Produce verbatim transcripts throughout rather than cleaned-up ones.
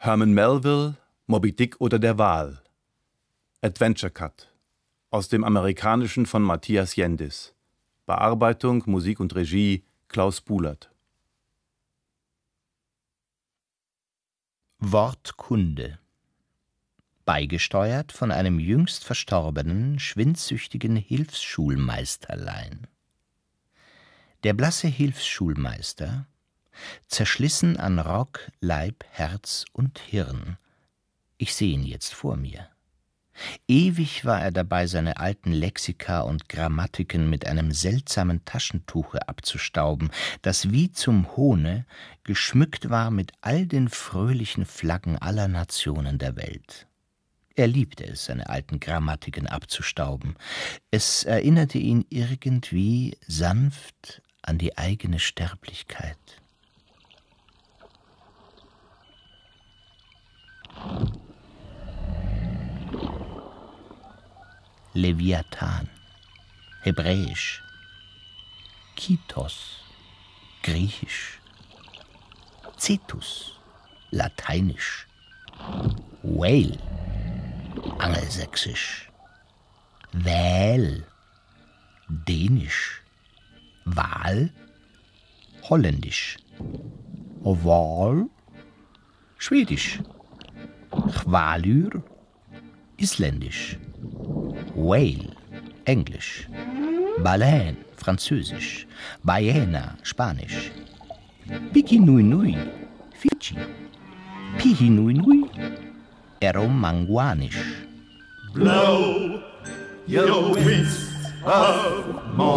Herman Melville, Moby Dick oder der Wal. Adventure Cut. Aus dem Amerikanischen von Matthias Jendis. Bearbeitung, Musik und Regie Klaus Bulert. Wortkunde. Beigesteuert von einem jüngst verstorbenen, schwindsüchtigen Hilfsschulmeisterlein. Der blasse Hilfsschulmeister, zerschlissen an Rock, Leib, Herz und Hirn. Ich sehe ihn jetzt vor mir. Ewig war er dabei, seine alten Lexika und Grammatiken mit einem seltsamen Taschentuche abzustauben, das wie zum Hohne geschmückt war mit all den fröhlichen Flaggen aller Nationen der Welt. Er liebte es, seine alten Grammatiken abzustauben. Es erinnerte ihn irgendwie sanft an die eigene Sterblichkeit. Leviathan, Hebräisch, Kitos, Griechisch, Cetus, Lateinisch, Whale, Angelsächsisch, Wähl, Dänisch, Wal, Holländisch, Oval, Schwedisch, Chwalür, Isländisch, Whale, Englisch, Baleine, Französisch, Ballena, Spanisch, Pikinuinui, Fidschi, Pihinuinui, Eromanguanisch. Blow your winds of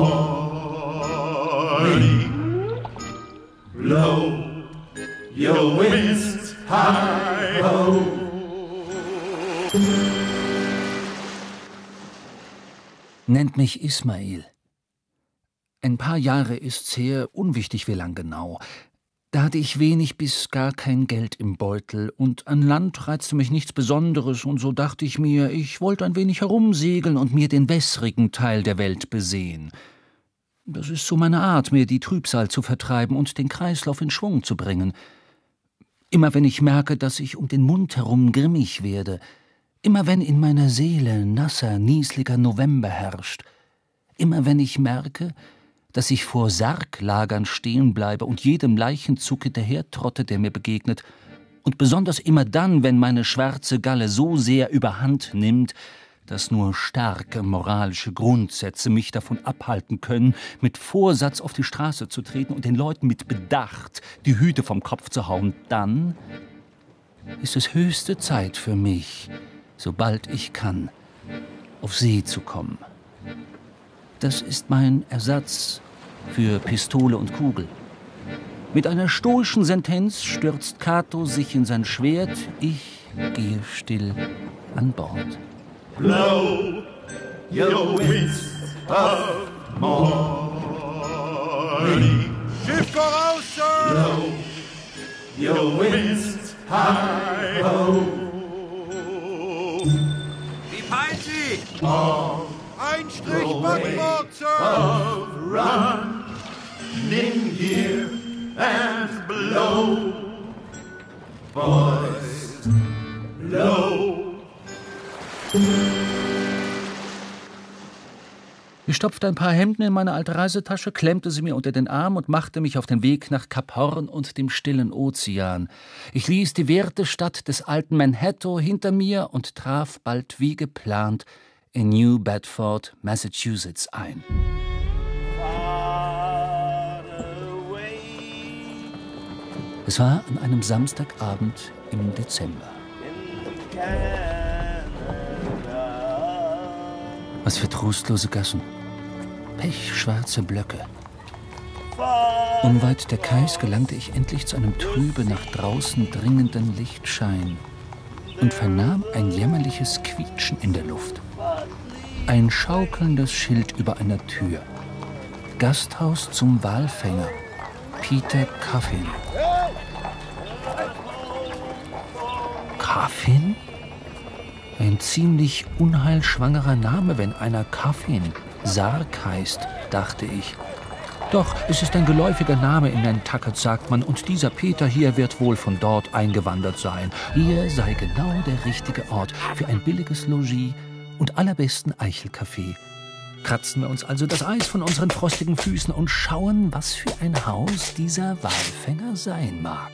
morning, blow your winds high ho. Nennt mich Ismail. Ein paar Jahre ist's her, unwichtig wie lang genau. Da hatte ich wenig bis gar kein Geld im Beutel und an Land reizte mich nichts Besonderes und so dachte ich mir, ich wollte ein wenig herumsegeln und mir den wässrigen Teil der Welt besehen. Das ist so meine Art, mir die Trübsal zu vertreiben und den Kreislauf in Schwung zu bringen. Immer wenn ich merke, dass ich um den Mund herum grimmig werde, immer wenn in meiner Seele nasser, niesliger November herrscht, immer wenn ich merke, dass ich vor Sarglagern stehen bleibe und jedem Leichenzug hinterhertrotte, der mir begegnet, und besonders immer dann, wenn meine schwarze Galle so sehr überhand nimmt, dass nur starke moralische Grundsätze mich davon abhalten können, mit Vorsatz auf die Straße zu treten und den Leuten mit Bedacht die Hüte vom Kopf zu hauen, dann ist es höchste Zeit für mich, sobald ich kann, auf See zu kommen. Das ist mein Ersatz für Pistole und Kugel. Mit einer stoischen Sentenz stürzt Cato sich in sein Schwert, ich gehe still an Bord. Blow your winds of morning. Schiff voraus, Sir! Blow your winds high ho. Wie peilt sie? All Ein Strich Backbord, Sir! of running gear and blow, boys, blow. Ich stopfte ein paar Hemden in meine alte Reisetasche, klemmte sie mir unter den Arm und machte mich auf den Weg nach Kap Horn und dem stillen Ozean. Ich ließ die werte Stadt des alten Manhattan hinter mir und traf bald wie geplant in New Bedford, Massachusetts ein. Es war an einem Samstagabend im Dezember. Was für trostlose Gassen. Pechschwarze Blöcke. Unweit der Kais gelangte ich endlich zu einem trübe, nach draußen dringenden Lichtschein und vernahm ein jämmerliches Quietschen in der Luft. Ein schaukelndes Schild über einer Tür. Gasthaus zum Walfänger. Peter Coffin. Coffin? Ein ziemlich unheilschwangerer Name, wenn einer Coffin Sarg heißt, dachte ich. Doch es ist ein geläufiger Name in Nantucket, sagt man, und dieser Peter hier wird wohl von dort eingewandert sein. Hier sei genau der richtige Ort für ein billiges Logis und allerbesten Eichelkaffee. Kratzen wir uns also das Eis von unseren frostigen Füßen und schauen, was für ein Haus dieser Walfänger sein mag.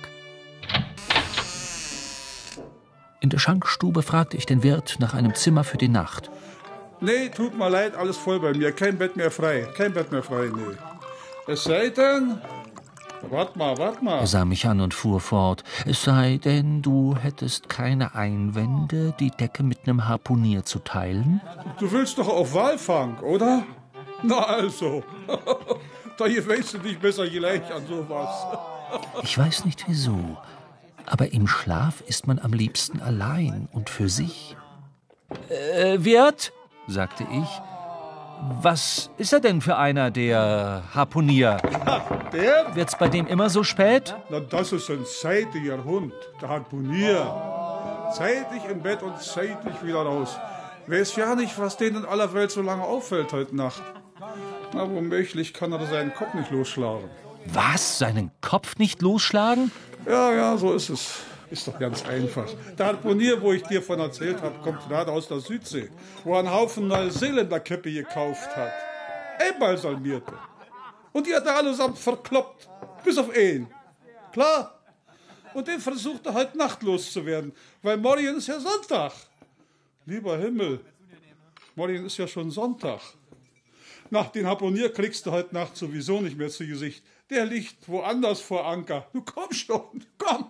In der Schankstube fragte ich den Wirt nach einem Zimmer für die Nacht. Nee, tut mir leid, alles voll bei mir. Kein Bett mehr frei. Kein Bett mehr frei, nee. Es sei denn... Wart mal, wart mal. Er sah mich an und fuhr fort. Es sei denn, du hättest keine Einwände, die Decke mit einem Harpunier zu teilen? Du willst doch auf Walfang, oder? Na also. Da gewöhnst du dich besser gleich an sowas. Ich weiß nicht wieso, aber im Schlaf ist man am liebsten allein und für sich. Äh, Wirt, sagte ich, was ist er denn für einer, der Harpunier? Der? Wird's bei dem immer so spät? Na, das ist ein zeitiger Hund, der Harpunier. Zeitig im Bett und zeitig wieder raus. Weiß ja nicht, was denen in aller Welt so lange auffällt heute Nacht. Na, womöglich kann er seinen Kopf nicht losschlagen. Was? Seinen Kopf nicht losschlagen? Ja, ja, so ist es. Ist doch ganz einfach. Der Harpunier, wo ich dir von erzählt habe, kommt gerade aus der Südsee, wo er einen Haufen Neuseeländer-Käppi gekauft hat. Einbalsamierte. Und die hat er allesamt verkloppt. Bis auf einen. Klar. Und den versucht er halt nachtlos zu werden, weil morgen ist ja Sonntag. Lieber Himmel, morgen ist ja schon Sonntag. Nach den Harpunier kriegst du heute Nacht sowieso nicht mehr zu Gesicht. Der liegt woanders vor Anker. Du komm schon, komm.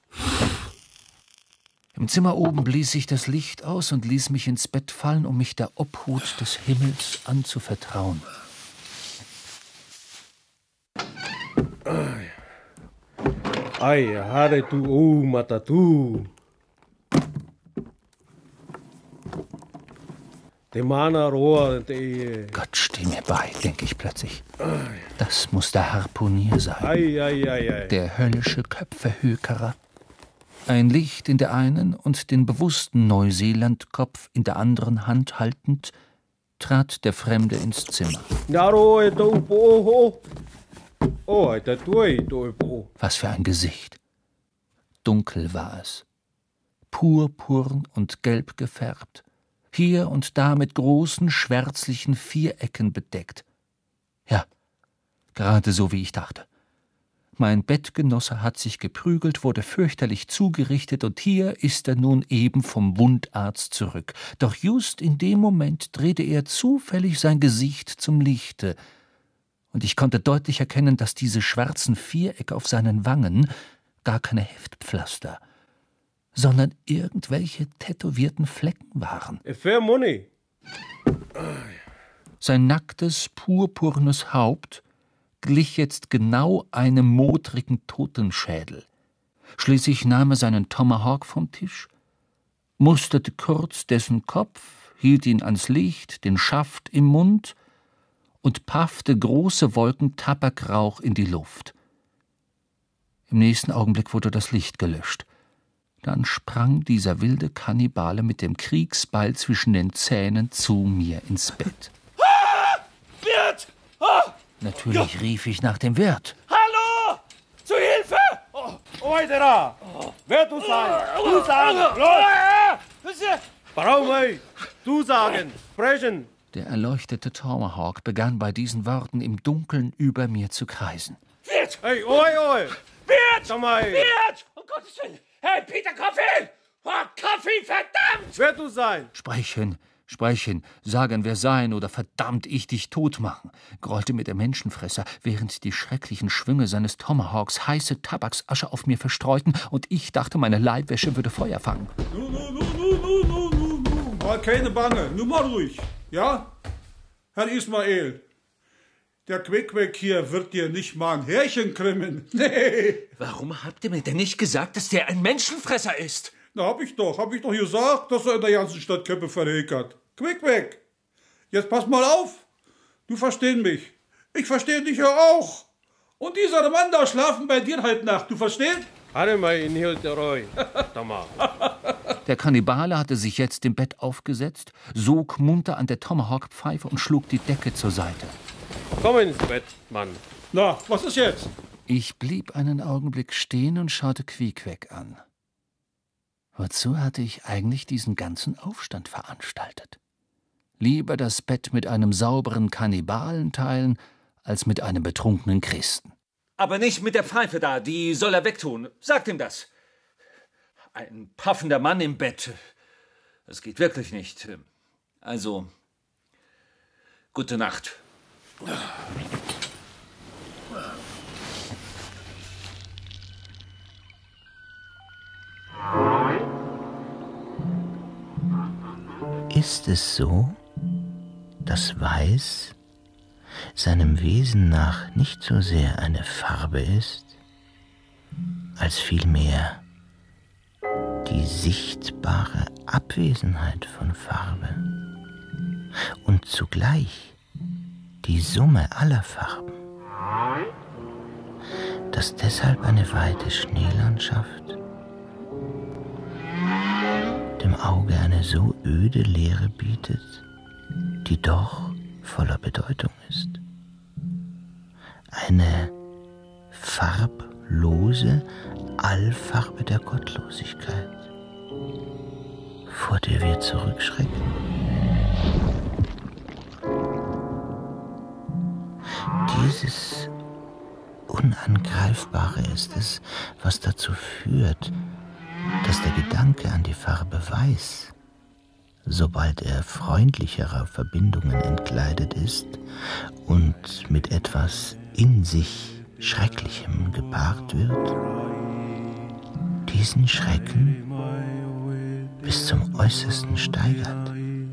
Im Zimmer oben blies ich das Licht aus und ließ mich ins Bett fallen, um mich der Obhut des Himmels anzuvertrauen. Ai, hare tu u matatu. De mana roa de. Gott, steh mir bei, denke ich plötzlich. Das muss der Harpunier sein. Ai, ai, ai, ai. Der höllische Köpfehökerer. Ein Licht in der einen und den bewussten Neuseelandkopf in der anderen Hand haltend, trat der Fremde ins Zimmer. Was für ein Gesicht. Dunkel war es. Purpurn und gelb gefärbt. Hier und da mit großen, schwärzlichen Vierecken bedeckt. Ja, gerade so, wie ich dachte. Mein Bettgenosse hat sich geprügelt, wurde fürchterlich zugerichtet, und hier ist er nun eben vom Wundarzt zurück. Doch just in dem Moment drehte er zufällig sein Gesicht zum Lichte, und ich konnte deutlich erkennen, dass diese schwarzen Vierecke auf seinen Wangen gar keine Heftpflaster, sondern irgendwelche tätowierten Flecken waren. Sein nacktes, purpurnes Haupt glich jetzt genau einem modrigen Totenschädel. Schließlich nahm er seinen Tomahawk vom Tisch, musterte kurz dessen Kopf, hielt ihn ans Licht, den Schaft im Mund und paffte große Wolken Tabakrauch in die Luft. Im nächsten Augenblick wurde das Licht gelöscht. Dann sprang dieser wilde Kannibale mit dem Kriegsbeil zwischen den Zähnen zu mir ins Bett. Ah! Wirt! Ah! Natürlich rief ich nach dem Wirt. Hallo! Zu Hilfe! Oi, da! Wer du sagen? Du sagen! Los! Warum, ey? Du sagen! Sprechen! Der erleuchtete Tomahawk begann bei diesen Worten im Dunkeln über mir zu kreisen. Wirt! Hey, oi, oi! Wirt! Sag mal! Wirt! Um Gottes Willen! Hey, Peter, Kaffee! Oh, Kaffee, verdammt! Wer du sein? Sprechen, sprechen, sagen wir sein oder verdammt ich dich tot machen, grollte mir der Menschenfresser, während die schrecklichen Schwünge seines Tomahawks heiße Tabaksasche auf mir verstreuten und ich dachte, meine Leibwäsche würde Feuer fangen. Nu, nu, nu, nu, nu, nu, nu, nu. Mal keine Bange, nur mal ruhig, ja? Herr Ismael, der Quickweg hier wird dir nicht mal ein Härchen krümmen. Nee. Warum habt ihr mir denn nicht gesagt, dass der ein Menschenfresser ist? Na, hab ich doch, hab ich doch gesagt, dass er in der ganzen Stadt Köpfe verhökert. Quickweg, jetzt pass mal auf. Du verstehst mich. Ich verstehe dich ja auch. Und dieser Mann da schlafen bei dir heute Nacht, du verstehst? Der Kannibale hatte sich jetzt im Bett aufgesetzt, sog munter an der Tomahawk-Pfeife und schlug die Decke zur Seite. Komm ins Bett, Mann. Na, was ist jetzt? Ich blieb einen Augenblick stehen und schaute Quiekweg an. Wozu hatte ich eigentlich diesen ganzen Aufstand veranstaltet? Lieber das Bett mit einem sauberen Kannibalen teilen, als mit einem betrunkenen Christen. Aber nicht mit der Pfeife da, die soll er wegtun. Sagt ihm das. Ein paffender Mann im Bett. Das geht wirklich nicht. Also, gute Nacht. Ist es so, dass Weiß seinem Wesen nach nicht so sehr eine Farbe ist, als vielmehr die sichtbare Abwesenheit von Farbe und zugleich die Summe aller Farben, dass deshalb eine weite Schneelandschaft dem Auge eine so öde Leere bietet, die doch voller Bedeutung ist. Eine farblose Allfarbe der Gottlosigkeit, vor der wir zurückschrecken. Dieses Unangreifbare ist es, was dazu führt, dass der Gedanke an die Farbe Weiß, sobald er freundlicherer Verbindungen entkleidet ist und mit etwas in sich Schrecklichem gepaart wird, diesen Schrecken bis zum Äußersten steigert.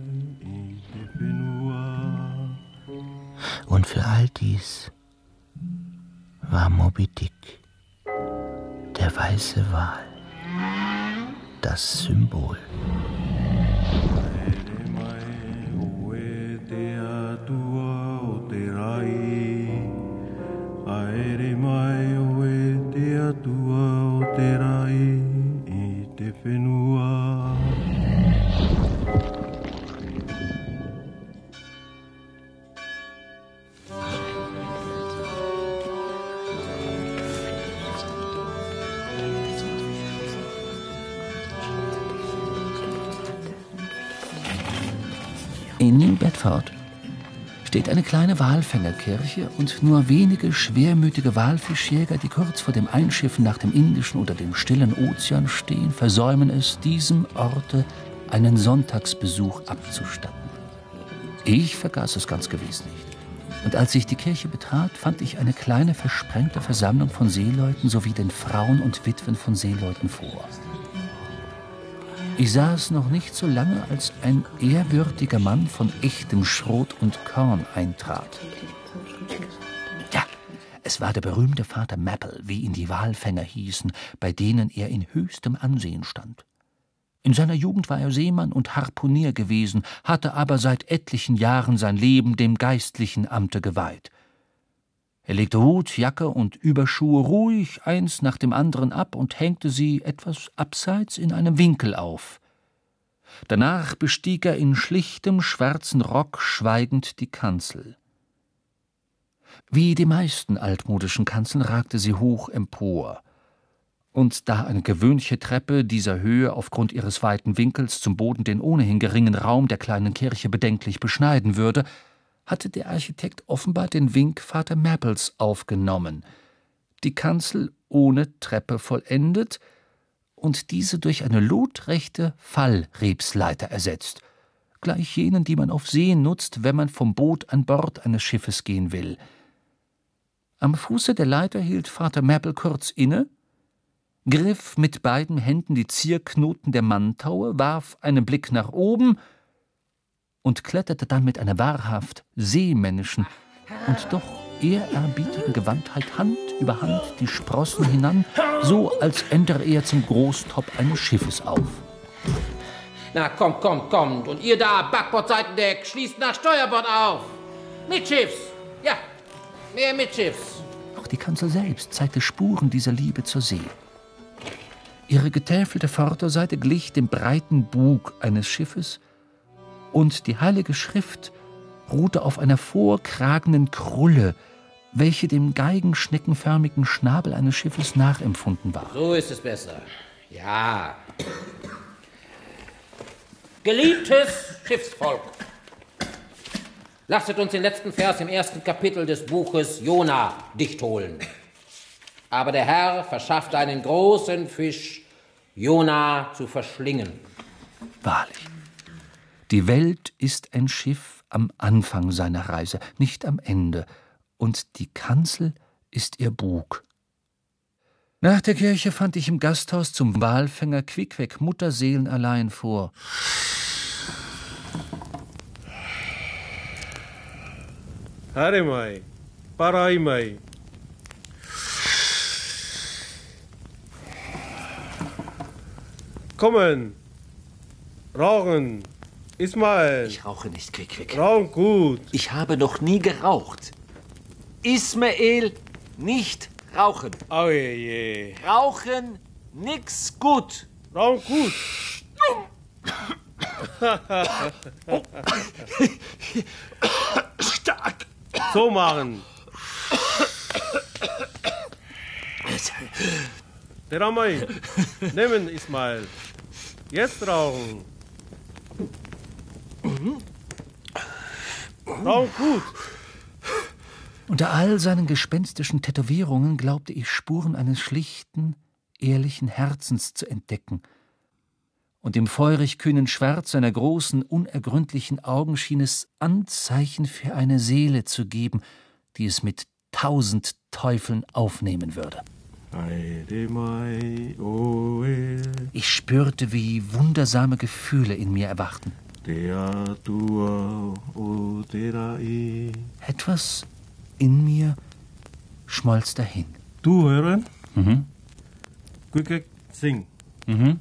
Und für all dies war Moby Dick, der weiße Wal, das Symbol. In New Bedford steht eine kleine Walfängerkirche und nur wenige schwermütige Walfischjäger, die kurz vor dem Einschiffen nach dem Indischen oder dem Stillen Ozean stehen, versäumen es, diesem Orte einen Sonntagsbesuch abzustatten. Ich vergaß es ganz gewiss nicht. Und als ich die Kirche betrat, fand ich eine kleine versprengte Versammlung von Seeleuten sowie den Frauen und Witwen von Seeleuten vor. Ich saß noch nicht so lange, als ein ehrwürdiger Mann von echtem Schrot und Korn eintrat. Ja, es war der berühmte Vater Mapple, wie ihn die Walfänger hießen, bei denen er in höchstem Ansehen stand. In seiner Jugend war er Seemann und Harpunier gewesen, hatte aber seit etlichen Jahren sein Leben dem geistlichen Amte geweiht. Er legte Hut, Jacke und Überschuhe ruhig eins nach dem anderen ab und hängte sie etwas abseits in einem Winkel auf. Danach bestieg er in schlichtem, schwarzen Rock schweigend die Kanzel. Wie die meisten altmodischen Kanzeln ragte sie hoch empor. Und da eine gewöhnliche Treppe dieser Höhe aufgrund ihres weiten Winkels zum Boden den ohnehin geringen Raum der kleinen Kirche bedenklich beschneiden würde, hatte der Architekt offenbar den Wink Vater Mapples aufgenommen, die Kanzel ohne Treppe vollendet und diese durch eine lotrechte Fallrebsleiter ersetzt, gleich jenen, die man auf See nutzt, wenn man vom Boot an Bord eines Schiffes gehen will. Am Fuße der Leiter hielt Vater Mapple kurz inne, griff mit beiden Händen die Zierknoten der Manntaue, warf einen Blick nach oben und kletterte dann mit einer wahrhaft seemännischen und doch ehrerbietigen Gewandtheit Hand über Hand die Sprossen hinan, so als ändere er zum Großtop eines Schiffes auf. Na, kommt, kommt, kommt. Und ihr da, Backbordseitendeck, schließt nach Steuerbord auf. Mitschiffs. Ja, mehr mitschiffs. Auch die Kanzel selbst zeigte Spuren dieser Liebe zur See. Ihre getäfelte Vorderseite glich dem breiten Bug eines Schiffes, und die heilige Schrift ruhte auf einer vorkragenden Krulle, welche dem geigenschneckenförmigen Schnabel eines Schiffes nachempfunden war. So ist es besser. Ja. Geliebtes Schiffsvolk, lasset uns den letzten Vers im ersten Kapitel des Buches Jona dicht holen. Aber der Herr verschaffte einen großen Fisch, Jona zu verschlingen. Wahrlich, die Welt ist ein Schiff am Anfang seiner Reise, nicht am Ende, und die Kanzel ist ihr Bug. Nach der Kirche fand ich im Gasthaus zum Walfänger Quickweg mutterseelenallein vor. Haremai, Paraimai. Kommen, rauchen, Ismael. Ich rauche nicht, Quickweg. Rauchen gut. Ich habe noch nie geraucht. Ismael, nicht rauchen. Oh je, je. Rauchen, nix gut. Rauchen gut. Stark. So machen. Der Ramai, nehmen Ismael. Jetzt rauchen. Rauchen gut. Unter all seinen gespenstischen Tätowierungen glaubte ich Spuren eines schlichten, ehrlichen Herzens zu entdecken. Und im feurig kühnen Schwarz seiner großen, unergründlichen Augen schien es Anzeichen für eine Seele zu geben, die es mit tausend Teufeln aufnehmen würde. Ich spürte, wie wundersame Gefühle in mir erwachten. Etwas in mir schmolz dahin. Du hören? Mhm. Quick, sing. Mhm.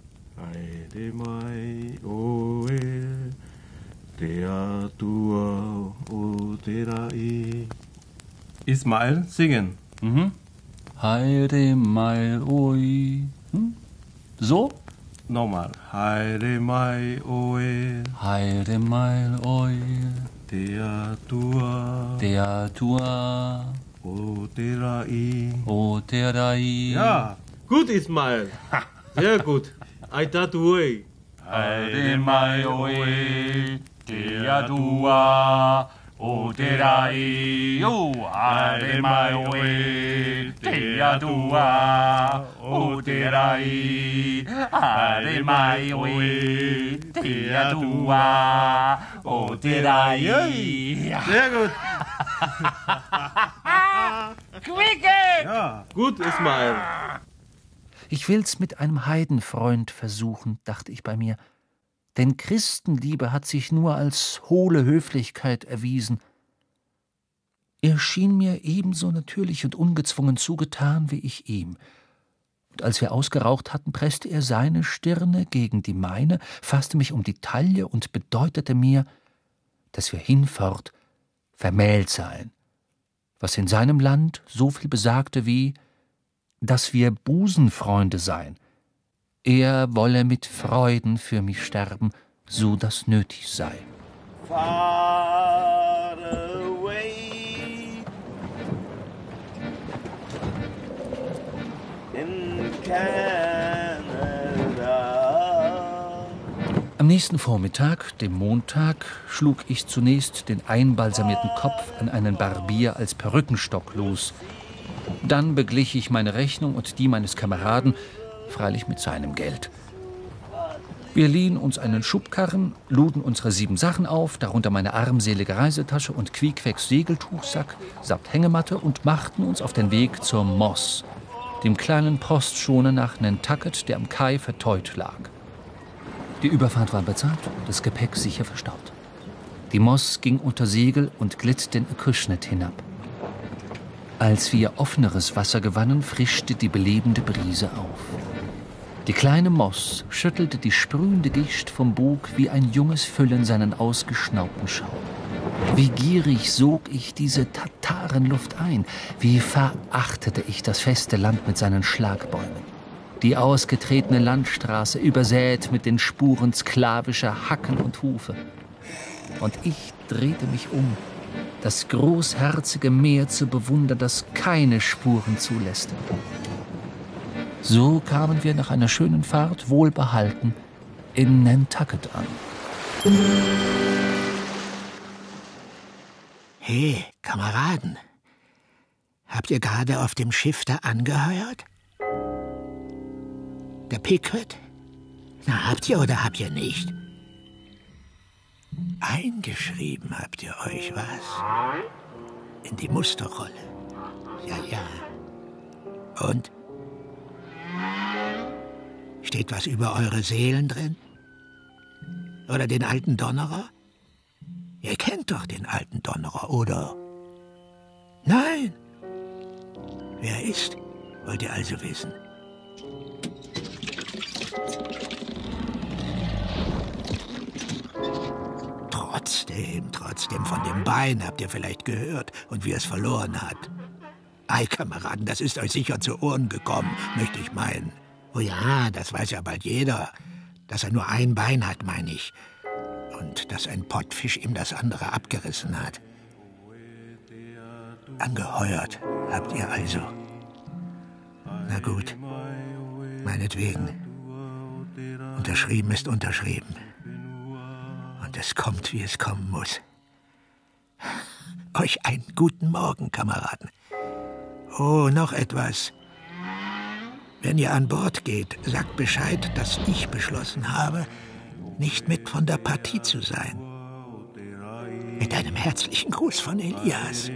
Ismael, singen. Mhm. Heide Mai Oi. Hm? So? Nochmal. Heide Mai Oe. Heide Mai Oi. Der Tua. Der Tua. O Terai. O Terai. Ja, gut, Ismael. Sehr gut. Aita Tuoi. Heide Mai Oi. Der Tua. O Terai. O Heide Mai Oi. Der Tua. O Terai. Heide Mai Oi. Der Tua. O Terai. Sehr gut. Quicke! Ja, gut, Ismael. Ich will's mit einem Heidenfreund versuchen, dachte ich bei mir. Denn Christenliebe hat sich nur als hohle Höflichkeit erwiesen. Er schien mir ebenso natürlich und ungezwungen zugetan wie ich ihm. Und als wir ausgeraucht hatten, presste er seine Stirne gegen die meine, fasste mich um die Taille und bedeutete mir, dass wir hinfort vermählt seien, was in seinem Land so viel besagte wie, dass wir Busenfreunde seien. Er wolle mit Freuden für mich sterben, so das nötig sei. Far away in Canada. Am nächsten Vormittag, dem Montag, schlug ich zunächst den einbalsamierten Kopf an einen Barbier als Perückenstock los. Dann beglich ich meine Rechnung und die meines Kameraden, freilich mit seinem Geld. Wir liehen uns einen Schubkarren, luden unsere sieben Sachen auf, darunter meine armselige Reisetasche und Quiekwegs Segeltuchsack samt Hängematte, und machten uns auf den Weg zur Moss, dem kleinen Postschoner nach Nantucket, der am Kai verteut lag. Die Überfahrt war bezahlt, das Gepäck sicher verstaut. Die Moss ging unter Segel und glitt den Acushnet hinab. Als wir offeneres Wasser gewannen, frischte die belebende Brise auf. Die kleine Moss schüttelte die sprühende Gischt vom Bug wie ein junges Füllen seinen ausgeschnaubten Schaum. Wie gierig sog ich diese Tatarenluft ein, wie verachtete ich das feste Land mit seinen Schlagbäumen. Die ausgetretene Landstraße übersät mit den Spuren sklavischer Hacken und Hufe. Und ich drehte mich um, das großherzige Meer zu bewundern, das keine Spuren zulässt. So kamen wir nach einer schönen Fahrt wohlbehalten in Nantucket an. Hey, Kameraden, habt ihr gerade auf dem Schiff da angeheuert? Der Pequod? Na, habt ihr oder habt ihr nicht? Eingeschrieben habt ihr euch, was? In die Musterrolle. Ja, ja. Und? Steht was über eure Seelen drin? Oder den alten Donnerer? Ihr kennt doch den alten Donnerer, oder? Nein. Wer er ist, wollt ihr also wissen. Trotzdem, trotzdem, von dem Bein habt ihr vielleicht gehört und wie er es verloren hat. Ei, Kameraden, das ist euch sicher zu Ohren gekommen, möchte ich meinen. Oh ja, das weiß ja bald jeder, dass er nur ein Bein hat, meine ich. Und dass ein Pottfisch ihm das andere abgerissen hat. Angeheuert habt ihr also. Na gut, meinetwegen. Unterschrieben ist unterschrieben. Und es kommt, wie es kommen muss. Euch einen guten Morgen, Kameraden. Oh, noch etwas. Wenn ihr an Bord geht, sagt Bescheid, dass ich beschlossen habe, nicht mit von der Partie zu sein. Mit einem herzlichen Gruß von Elias.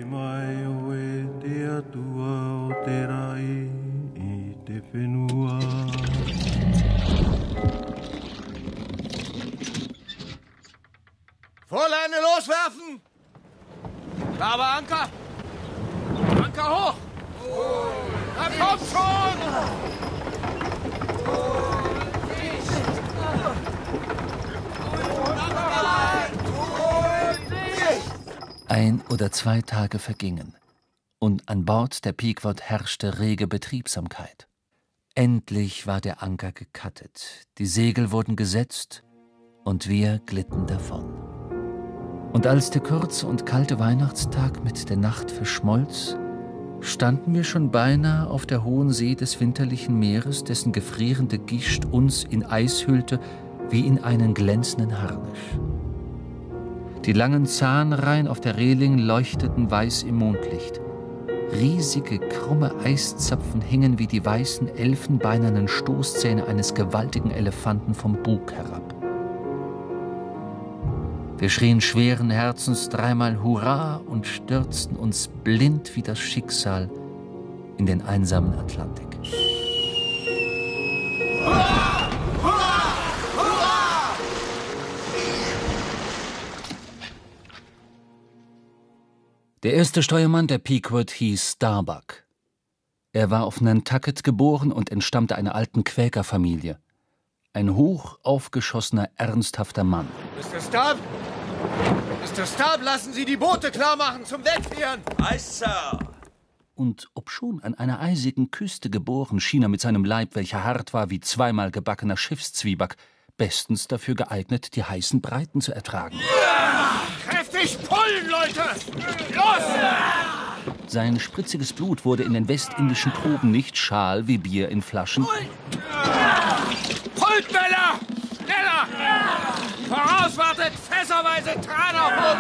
Vorleine loswerfen! Da aber Anker! Anker hoch! Da kommt schon! Ein oder zwei Tage vergingen, und an Bord der Pequod herrschte rege Betriebsamkeit. Endlich war der Anker gekattet, die Segel wurden gesetzt, und wir glitten davon. Und als der kurze und kalte Weihnachtstag mit der Nacht verschmolz, standen wir schon beinahe auf der hohen See des winterlichen Meeres, dessen gefrierende Gischt uns in Eis hüllte wie in einen glänzenden Harnisch. Die langen Zahnreihen auf der Reling leuchteten weiß im Mondlicht. Riesige, krumme Eiszapfen hingen wie die weißen, elfenbeinernen Stoßzähne eines gewaltigen Elefanten vom Bug herab. Wir schrien schweren Herzens dreimal Hurra und stürzten uns blind wie das Schicksal in den einsamen Atlantik. Hurra! Hurra! Hurra! Der erste Steuermann der Pequod hieß Starbuck. Er war auf Nantucket geboren und entstammte einer alten Quäkerfamilie. Ein hoch aufgeschossener, ernsthafter Mann. Mister Starb! Mister Starb, lassen Sie die Boote klar machen zum Wegfahren! Eis, Sir! Und obschon an einer eisigen Küste geboren, schien er mit seinem Leib, welcher hart war wie zweimal gebackener Schiffszwieback, bestens dafür geeignet, die heißen Breiten zu ertragen. Ja! Kräftig pullen, Leute! Los! Sein spritziges Blut wurde in den westindischen Tropen nicht schal wie Bier in Flaschen. Pult, Männer! Schneller! Voraus, wartet! Fässerweise Tran auf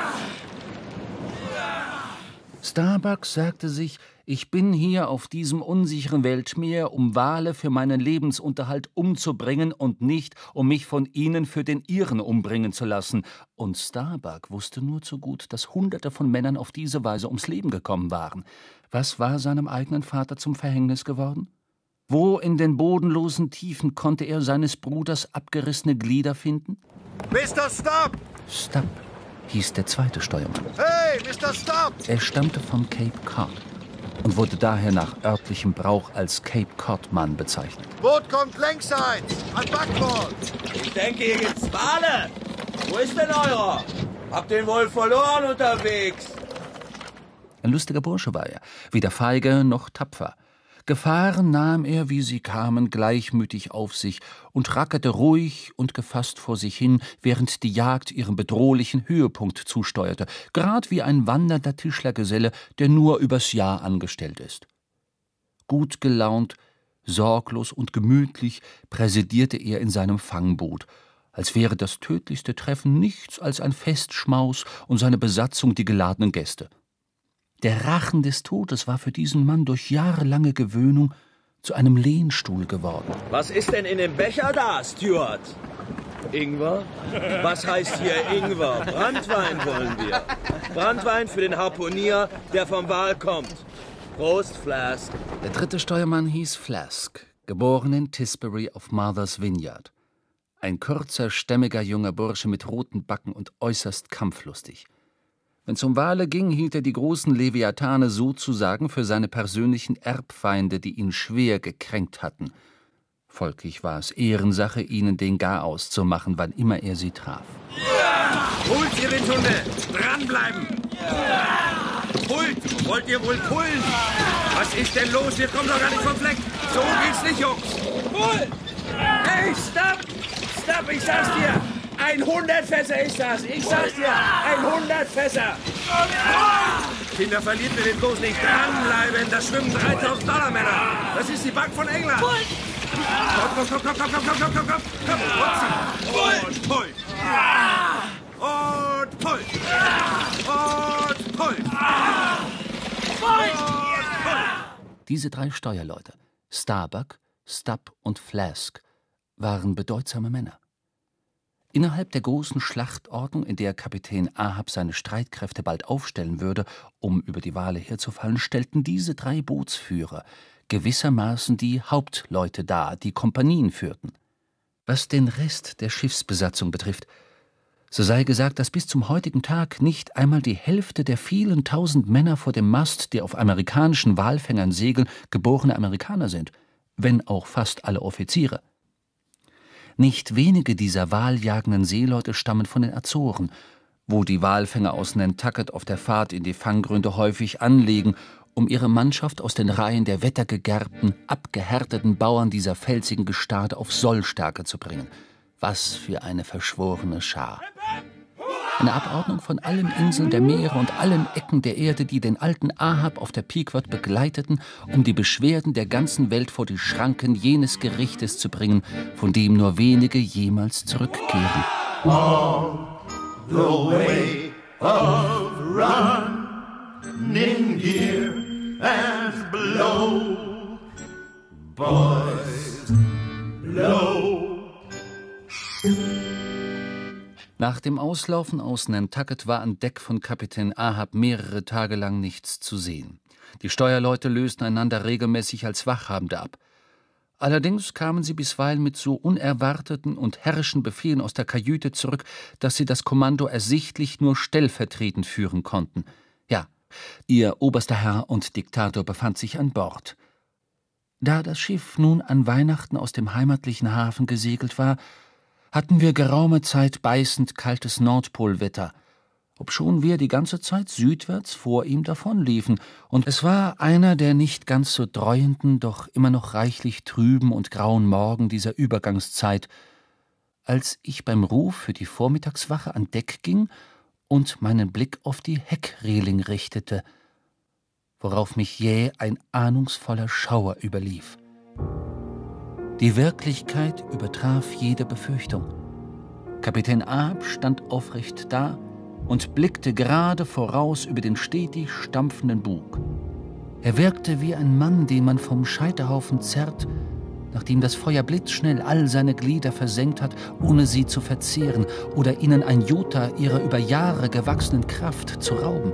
uns! Starbuck sagte sich, ich bin hier auf diesem unsicheren Weltmeer, um Wale für meinen Lebensunterhalt umzubringen und nicht, um mich von ihnen für den ihren umbringen zu lassen. Und Starbuck wusste nur zu gut, dass Hunderte von Männern auf diese Weise ums Leben gekommen waren. Was war seinem eigenen Vater zum Verhängnis geworden? Wo in den bodenlosen Tiefen konnte er seines Bruders abgerissene Glieder finden? Mister Stubb! Stubb hieß der zweite Steuermann. Hey, Mister Stubb! Er stammte vom Cape Cod und wurde daher nach örtlichem Brauch als Cape Cod-Mann bezeichnet. Boot kommt längsseits, an Backbord! Ich denke, hier gibt's Wale. Wo ist denn eurer? Habt den wohl verloren unterwegs? Ein lustiger Bursche war er, weder feige noch tapfer. Gefahren nahm er, wie sie kamen, gleichmütig auf sich und rackerte ruhig und gefasst vor sich hin, während die Jagd ihrem bedrohlichen Höhepunkt zusteuerte, grad wie ein wandernder Tischlergeselle, der nur übers Jahr angestellt ist. Gut gelaunt, sorglos und gemütlich präsidierte er in seinem Fangboot, als wäre das tödlichste Treffen nichts als ein Festschmaus und seine Besatzung die geladenen Gäste. Der Rachen des Todes war für diesen Mann durch jahrelange Gewöhnung zu einem Lehnstuhl geworden. Was ist denn in dem Becher da, Stuart? Ingwer? Was heißt hier Ingwer? Branntwein wollen wir. Branntwein für den Harpunier, der vom Wal kommt. Prost, Flask. Der dritte Steuermann hieß Flask, geboren in Tisbury auf Martha's Vineyard. Ein kurzer, stämmiger junger Bursche mit roten Backen und äußerst kampflustig. Wenn es um Wale ging, hielt er die großen Leviathane sozusagen für seine persönlichen Erbfeinde, die ihn schwer gekränkt hatten. Folglich war es Ehrensache, ihnen den Garaus zu machen, wann immer er sie traf. Ja! Holt ihr Windhunde! Dranbleiben! Ja! Pult! Wollt ihr wohl pullen? Was ist denn los? Wir kommen doch gar nicht vom Fleck! So geht's nicht, Jungs! Pull! Hey, stopp! Stopp, ich sag's dir! Ein hundert Fässer ist das! Ich sag's dir! Ein hundert Fässer! Kinder, verliert mir den bloß nicht! Dranbleiben! Da schwimmen dreitausend Dollar Männer! Das ist die Bank von England! Komm, komm, komm, komm, komm, komm, komm, komm, komm! Komm! Und pult! Und pult! Und pult! Diese drei Steuerleute, Starbuck, Stubb und Flask, waren bedeutsame Männer. Innerhalb der großen Schlachtordnung, in der Kapitän Ahab seine Streitkräfte bald aufstellen würde, um über die Wale herzufallen, stellten diese drei Bootsführer gewissermaßen die Hauptleute dar, die Kompanien führten. Was den Rest der Schiffsbesatzung betrifft, so sei gesagt, dass bis zum heutigen Tag nicht einmal die Hälfte der vielen tausend Männer vor dem Mast, die auf amerikanischen Walfängern segeln, geborene Amerikaner sind, wenn auch fast alle Offiziere. Nicht wenige dieser waljagenden Seeleute stammen von den Azoren, wo die Walfänger aus Nantucket auf der Fahrt in die Fanggründe häufig anlegen, um ihre Mannschaft aus den Reihen der wettergegerbten, abgehärteten Bauern dieser felsigen Gestade auf Sollstärke zu bringen. Was für eine verschworene Schar! Eine Abordnung von allen Inseln der Meere und allen Ecken der Erde, die den alten Ahab auf der Pequod begleiteten, um die Beschwerden der ganzen Welt vor die Schranken jenes Gerichtes zu bringen, von dem nur wenige jemals zurückkehren. All the way of running gear and blow, boys, blow. Nach dem Auslaufen aus Nantucket war an Deck von Kapitän Ahab mehrere Tage lang nichts zu sehen. Die Steuerleute lösten einander regelmäßig als Wachhabende ab. Allerdings kamen sie bisweilen mit so unerwarteten und herrischen Befehlen aus der Kajüte zurück, dass sie das Kommando ersichtlich nur stellvertretend führen konnten. Ja, ihr oberster Herr und Diktator befand sich an Bord. Da das Schiff nun an Weihnachten aus dem heimatlichen Hafen gesegelt war, hatten wir geraume Zeit beißend kaltes Nordpolwetter, obschon wir die ganze Zeit südwärts vor ihm davonliefen, und es war einer der nicht ganz so dreuenden, doch immer noch reichlich trüben und grauen Morgen dieser Übergangszeit, als ich beim Ruf für die Vormittagswache an Deck ging und meinen Blick auf die Heckreling richtete, worauf mich jäh ein ahnungsvoller Schauer überlief. Die Wirklichkeit übertraf jede Befürchtung. Kapitän Ahab stand aufrecht da und blickte gerade voraus über den stetig stampfenden Bug. Er wirkte wie ein Mann, den man vom Scheiterhaufen zerrt, nachdem das Feuer blitzschnell all seine Glieder versenkt hat, ohne sie zu verzehren oder ihnen ein Jota ihrer über Jahre gewachsenen Kraft zu rauben.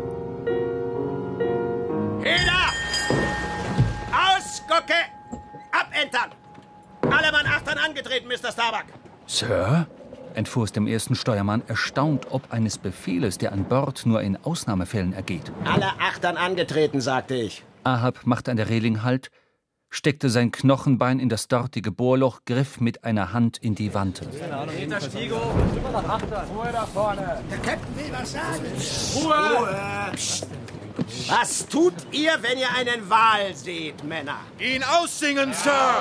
Heda! Ausgucke! Abentern! Alle Mann achtern angetreten, Mister Starbuck! Sir? Entfuhr es dem ersten Steuermann, erstaunt ob eines Befehles, der an Bord nur in Ausnahmefällen ergeht. Alle achtern angetreten, sagte ich. Ahab machte an der Reling Halt, steckte sein Knochenbein in das dortige Bohrloch, griff mit einer Hand in die Wante. Peter Stigo, Ruhe da vorne. Der Captain will was sagen. Ruhe! Ruhe. Was tut ihr, wenn ihr einen Wal seht, Männer? Ihn aussingen, Sir!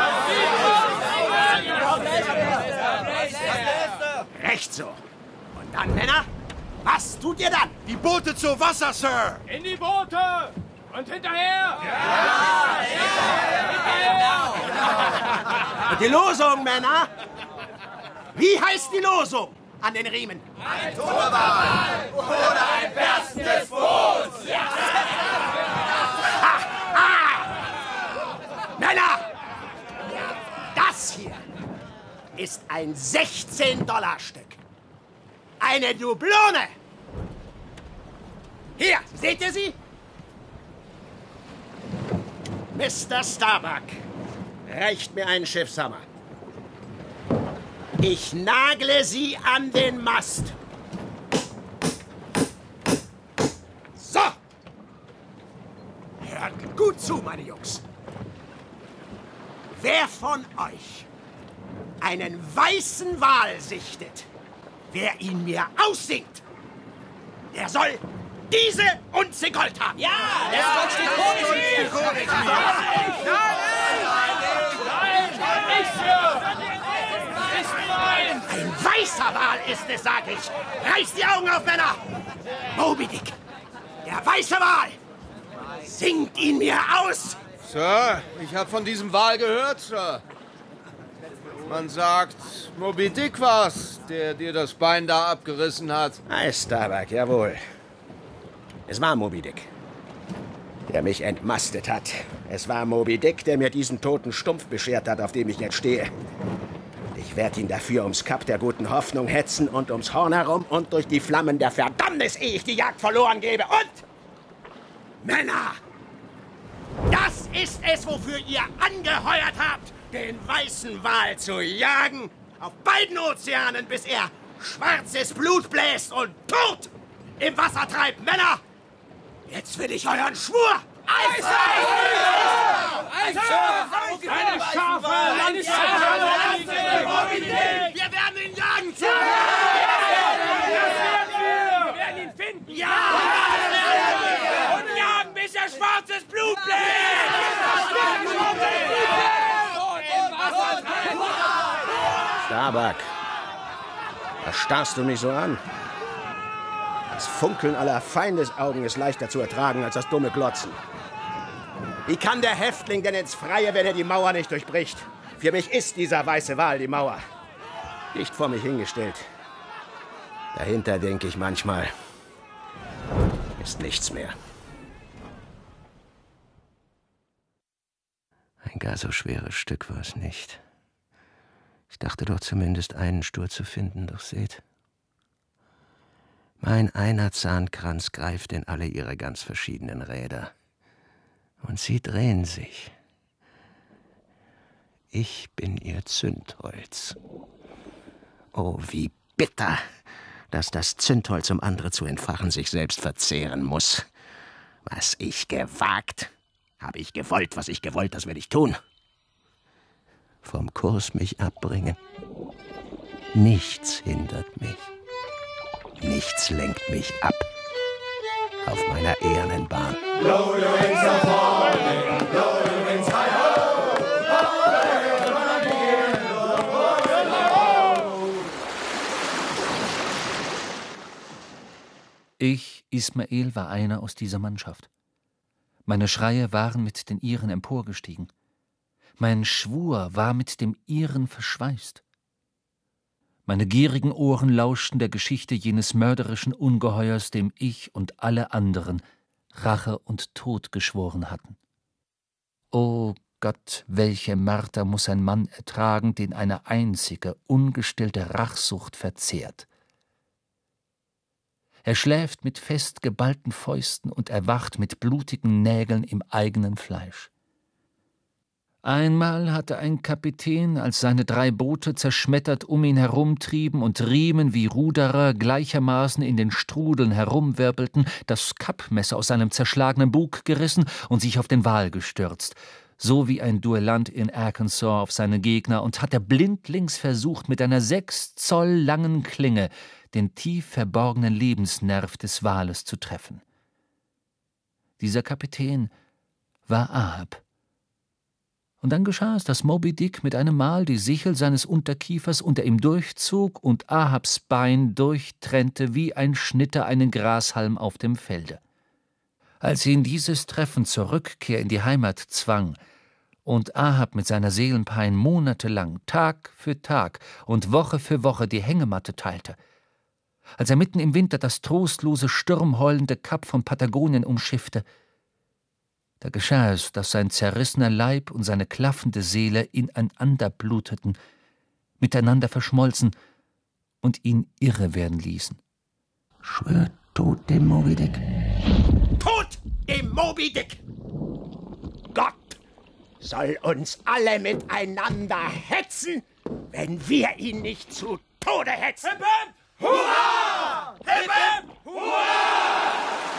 Recht so. Und dann, Männer, was tut ihr dann? Die Boote zu Wasser, Sir! In die Boote! Und hinterher! Ja! Ja! Und die Losung, Männer? Wie heißt die Losung an den Riemen? Ein Totenwal oder ein Bersten des Boots! Ja. Ah, ah. Männer! Das hier ist ein sechzehn-Dollar-Stück. Eine Dublone! Hier, seht ihr sie? Mister Starbuck, reicht mir einen Schiffshammer. Ich nagle sie an den Mast. So! Hört gut zu, meine Jungs. Wer von euch einen weißen Wal sichtet, wer ihn mir aussingt, der soll diese Unze Gold haben. Ja! Der Gold steht vor mir! Ein weißer Wal ist es, sag ich. Reißt die Augen auf, Männer! Moby Dick, der weiße Wal. Singt ihn mir aus! Sir, ich habe von diesem Wal gehört, Sir. Man sagt, Moby Dick war's, der dir das Bein da abgerissen hat. Hey, Starbuck, jawohl. Es war Moby Dick, der mich entmastet hat. Es war Moby Dick, der mir diesen toten Stumpf beschert hat, auf dem ich jetzt stehe. Ich werde ihn dafür ums Kap der guten Hoffnung hetzen und ums Horn herum und durch die Flammen der Verdammnis, ehe ich die Jagd verloren gebe. Und, Männer, das ist es, wofür ihr angeheuert habt, den weißen Wal zu jagen, auf beiden Ozeanen, bis er schwarzes Blut bläst und tot im Wasser treibt. Männer, jetzt will ich euren Schwur. Eis! Eine scharfe Lanze! Wir werden ihn jagen! Wir werden ihn finden! Ja! Und jagen, bis er schwarzes Blut bläst! Starbuck, was starrst du mich so an? Das Funkeln aller Feindesaugen ist leichter zu ertragen als das dumme Glotzen. Wie kann der Häftling denn ins Freie, wenn er die Mauer nicht durchbricht? Für mich ist dieser weiße Wal die Mauer. Nicht vor mich hingestellt. Dahinter denke ich manchmal, ist nichts mehr. Ein gar so schweres Stück war es nicht. Ich dachte doch zumindest einen Sturz zu finden, doch seht. Mein einer Zahnkranz greift in alle ihre ganz verschiedenen Räder. Und sie drehen sich. Ich bin ihr Zündholz. Oh, wie bitter, dass das Zündholz, um andere zu entfachen, sich selbst verzehren muss. Was ich gewagt, habe ich gewollt, was ich gewollt, das werde ich tun. Vom Kurs mich abbringen. Nichts hindert mich. Nichts lenkt mich ab auf meiner ehernen Bahn. Blow your wings are falling, blow your wings high ho, Ich, Ismael, war einer aus dieser Mannschaft. Meine Schreie waren mit den ihren emporgestiegen. Mein Schwur war mit dem ihren verschweißt. Meine gierigen Ohren lauschten der Geschichte jenes mörderischen Ungeheuers, dem ich und alle anderen Rache und Tod geschworen hatten. O Gott, welche Marter muß ein Mann ertragen, den eine einzige, ungestillte Rachsucht verzehrt. Er schläft mit fest geballten Fäusten und erwacht mit blutigen Nägeln im eigenen Fleisch. Einmal hatte ein Kapitän, als seine drei Boote zerschmettert um ihn herumtrieben und Riemen wie Ruderer gleichermaßen in den Strudeln herumwirbelten, das Kappmesser aus seinem zerschlagenen Bug gerissen und sich auf den Wal gestürzt, so wie ein Duellant in Arkansas auf seine Gegner, und hatte blindlings versucht, mit einer sechs Zoll langen Klinge den tief verborgenen Lebensnerv des Wales zu treffen. Dieser Kapitän war Ahab. Und dann geschah es, dass Moby Dick mit einem Mal die Sichel seines Unterkiefers unter ihm durchzog und Ahabs Bein durchtrennte wie ein Schnitter einen Grashalm auf dem Felde. Als ihn dieses Treffen zur Rückkehr in die Heimat zwang und Ahab mit seiner Seelenpein monatelang, Tag für Tag und Woche für Woche die Hängematte teilte, als er mitten im Winter das trostlose, sturmheulende Kap von Patagonien umschiffte, da geschah es, dass sein zerrissener Leib und seine klaffende Seele ineinander bluteten, miteinander verschmolzen und ihn irre werden ließen. Schwört Tod dem Moby Dick. Tod dem Moby Dick! Gott soll uns alle miteinander hetzen, wenn wir ihn nicht zu Tode hetzen! Hip, hip! Hurra! Hip, hip! Hurra!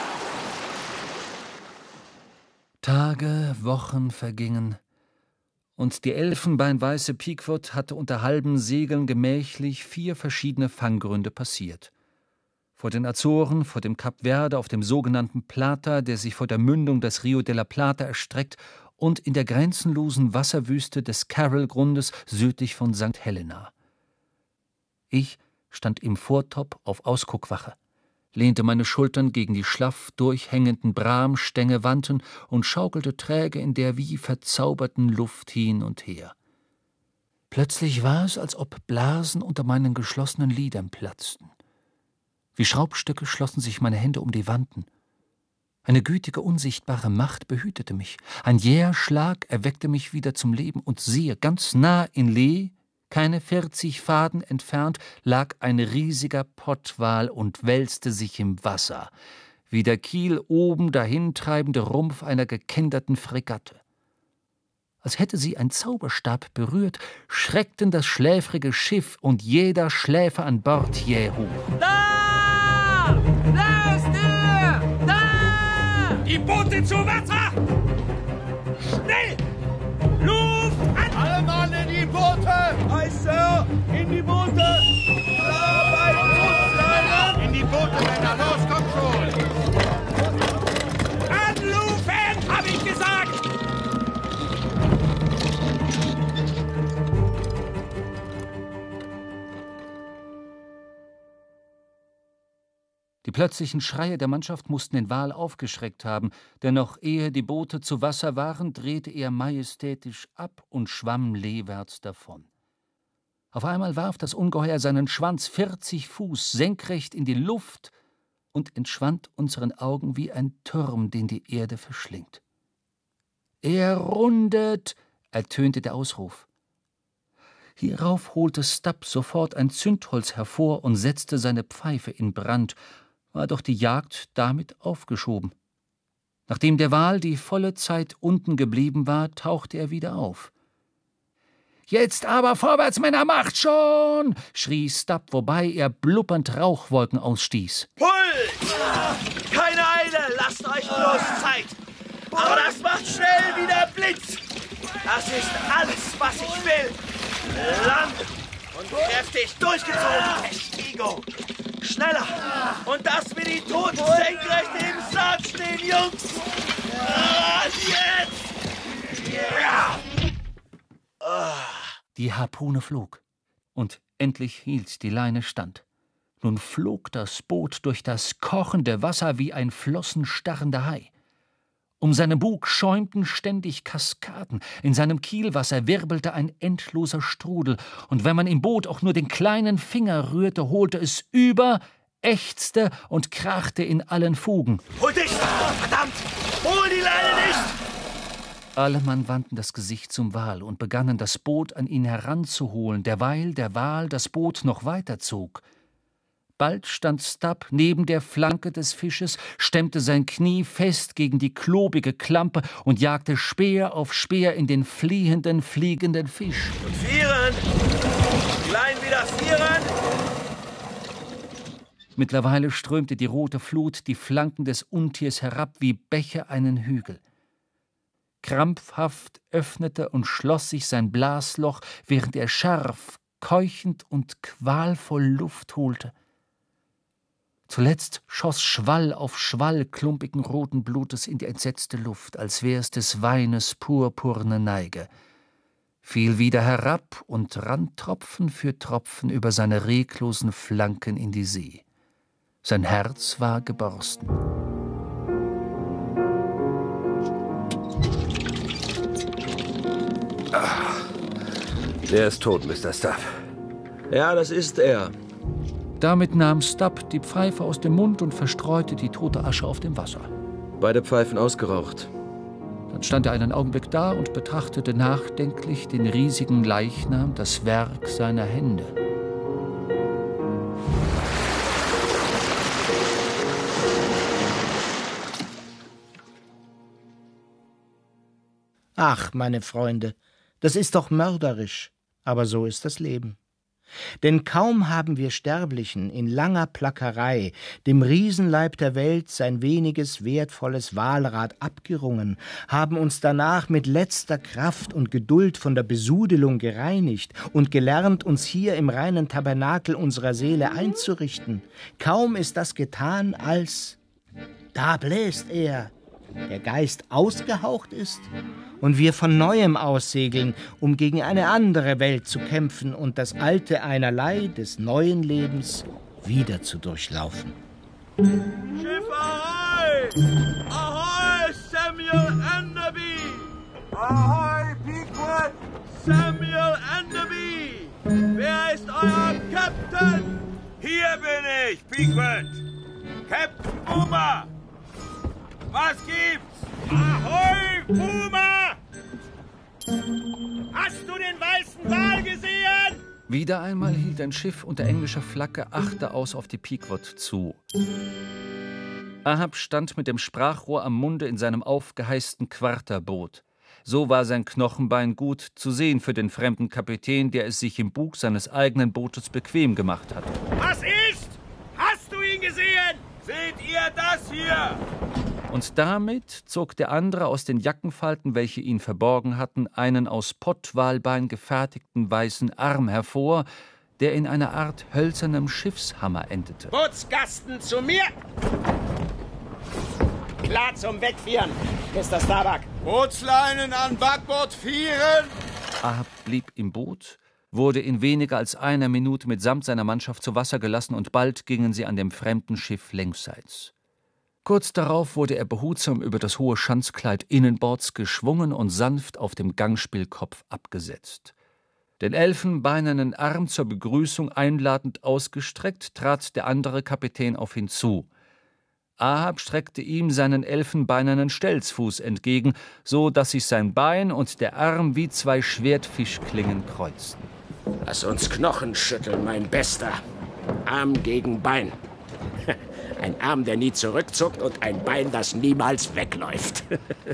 Tage, Wochen vergingen, und die elfenbeinweiße Pequod hatte unter halben Segeln gemächlich vier verschiedene Fanggründe passiert. Vor den Azoren, vor dem Kap Verde, auf dem sogenannten Plata, der sich vor der Mündung des Rio de la Plata erstreckt, und in der grenzenlosen Wasserwüste des Carroll-Grundes südlich von Sankt Helena. Ich stand im Vortop auf Ausguckwache, lehnte meine Schultern gegen die schlaff durchhängenden Bramstängewanten und schaukelte träge in der wie verzauberten Luft hin und her. Plötzlich war es, als ob Blasen unter meinen geschlossenen Lidern platzten. Wie Schraubstücke schlossen sich meine Hände um die Wanten. Eine gütige, unsichtbare Macht behütete mich. Ein jäher Schlag erweckte mich wieder zum Leben, und siehe, ganz nah in Lee, keine vierzig Faden entfernt, lag ein riesiger Pottwal und wälzte sich im Wasser, wie der Kiel oben dahintreibende Rumpf einer gekenderten Fregatte. Als hätte sie ein Zauberstab berührt, schreckten das schläfrige Schiff und jeder Schläfer an Bord jäh hoch. Da! Da ist er! Da! Die Boote zu Wasser! Schnell! Luft an! Alle Mann in die Boote! Aye, Sir! In die Boote! Da bei uns, Männer! In die Boote, Männer! Los, komm schon! Anlufen, hab ich gesagt! Die plötzlichen Schreie der Mannschaft mussten den Wal aufgeschreckt haben, denn noch ehe die Boote zu Wasser waren, drehte er majestätisch ab und schwamm leewärts davon. Auf einmal warf das Ungeheuer seinen Schwanz vierzig Fuß senkrecht in die Luft und entschwand unseren Augen wie ein Turm, den die Erde verschlingt. »Er rundet«, ertönte der Ausruf. Hierauf holte Stubb sofort ein Zündholz hervor und setzte seine Pfeife in Brand, war doch die Jagd damit aufgeschoben. Nachdem der Wal die volle Zeit unten geblieben war, tauchte er wieder auf. »Jetzt aber vorwärts, Männer, macht schon!« schrie Stubb, wobei er blubbernd Rauchwolken ausstieß. Pult! Keine Eile, lasst euch bloß Zeit. Aber das macht schnell wie der Blitz. Das ist alles, was ich will. Lang und kräftig durchgezogen, Testigo. Schneller! Und dass wir die Toten senkrecht im Sand stehen, Jungs! Ah, jetzt! Ja! Ah. Die Harpune flog, und endlich hielt die Leine stand. Nun flog das Boot durch das kochende Wasser wie ein flossenstarrender Hai. Um seinen Bug schäumten ständig Kaskaden, in seinem Kielwasser wirbelte ein endloser Strudel, und wenn man im Boot auch nur den kleinen Finger rührte, holte es über, ächzte und krachte in allen Fugen. Hol dich! Verdammt! Hol die Leine nicht! Alle Mann wandten das Gesicht zum Wal und begannen, das Boot an ihn heranzuholen, derweil der Wal das Boot noch weiterzog. Bald stand Stubb neben der Flanke des Fisches, stemmte sein Knie fest gegen die klobige Klampe und jagte Speer auf Speer in den fliehenden, fliegenden Fisch. Und vieren! Klein wieder vieren! Mittlerweile strömte die rote Flut die Flanken des Untiers herab wie Bäche einen Hügel. Krampfhaft öffnete und schloss sich sein Blasloch, während er scharf, keuchend und qualvoll Luft holte. Zuletzt schoss Schwall auf Schwall klumpigen roten Blutes in die entsetzte Luft, als wär's des Weines purpurne Neige, fiel wieder herab und rann Tropfen für Tropfen über seine reglosen Flanken in die See. Sein Herz war geborsten. Ach, der ist tot, Mister Stubb. Ja, das ist er. Damit nahm Stubb die Pfeife aus dem Mund und verstreute die tote Asche auf dem Wasser. Beide Pfeifen ausgeraucht. Dann stand er einen Augenblick da und betrachtete nachdenklich den riesigen Leichnam, das Werk seiner Hände. Ach, meine Freunde, das ist doch mörderisch, aber so ist das Leben. Denn kaum haben wir Sterblichen in langer Plackerei dem Riesenleib der Welt sein weniges wertvolles Walrad abgerungen, haben uns danach mit letzter Kraft und Geduld von der Besudelung gereinigt und gelernt, uns hier im reinen Tabernakel unserer Seele einzurichten. Kaum ist das getan, als da bläst er, der Geist ausgehaucht ist und wir von Neuem aussegeln, um gegen eine andere Welt zu kämpfen und das alte Einerlei des neuen Lebens wieder zu durchlaufen. Schiff ahoi! Ahoi, Samuel Enderby! Ahoi, Pequod! Samuel Enderby! Wer ist euer Captain? Hier bin ich, Pequod! Captain Boomer! Was gibt's? Ahoi, Boomer! Hast du den weißen Wal gesehen? Wieder einmal hielt ein Schiff unter englischer Flagge achteaus auf die Pequod zu. Ahab stand mit dem Sprachrohr am Munde in seinem aufgeheizten Quarterboot. So war sein Knochenbein gut zu sehen für den fremden Kapitän, der es sich im Bug seines eigenen Bootes bequem gemacht hatte. Was ist? Hast du ihn gesehen? Seht ihr das hier? Und damit zog der andere aus den Jackenfalten, welche ihn verborgen hatten, einen aus Pottwalbein gefertigten weißen Arm hervor, der in einer Art hölzernem Schiffshammer endete. Bootsgasten zu mir! Klar zum Wegführen, Mister Starbuck. Bootsleinen an Backbord vieren! Ahab blieb im Boot, wurde in weniger als einer Minute mitsamt seiner Mannschaft zu Wasser gelassen und bald gingen sie an dem fremden Schiff längsseits. Kurz darauf wurde er behutsam über das hohe Schanzkleid innenbords geschwungen und sanft auf dem Gangspielkopf abgesetzt. Den elfenbeinernen Arm zur Begrüßung einladend ausgestreckt, trat der andere Kapitän auf ihn zu. Ahab streckte ihm seinen elfenbeinernen Stelzfuß entgegen, so dass sich sein Bein und der Arm wie zwei Schwertfischklingen kreuzten. Lass uns Knochen schütteln, mein Bester. Arm gegen Bein. Ein Arm, der nie zurückzuckt und ein Bein, das niemals wegläuft.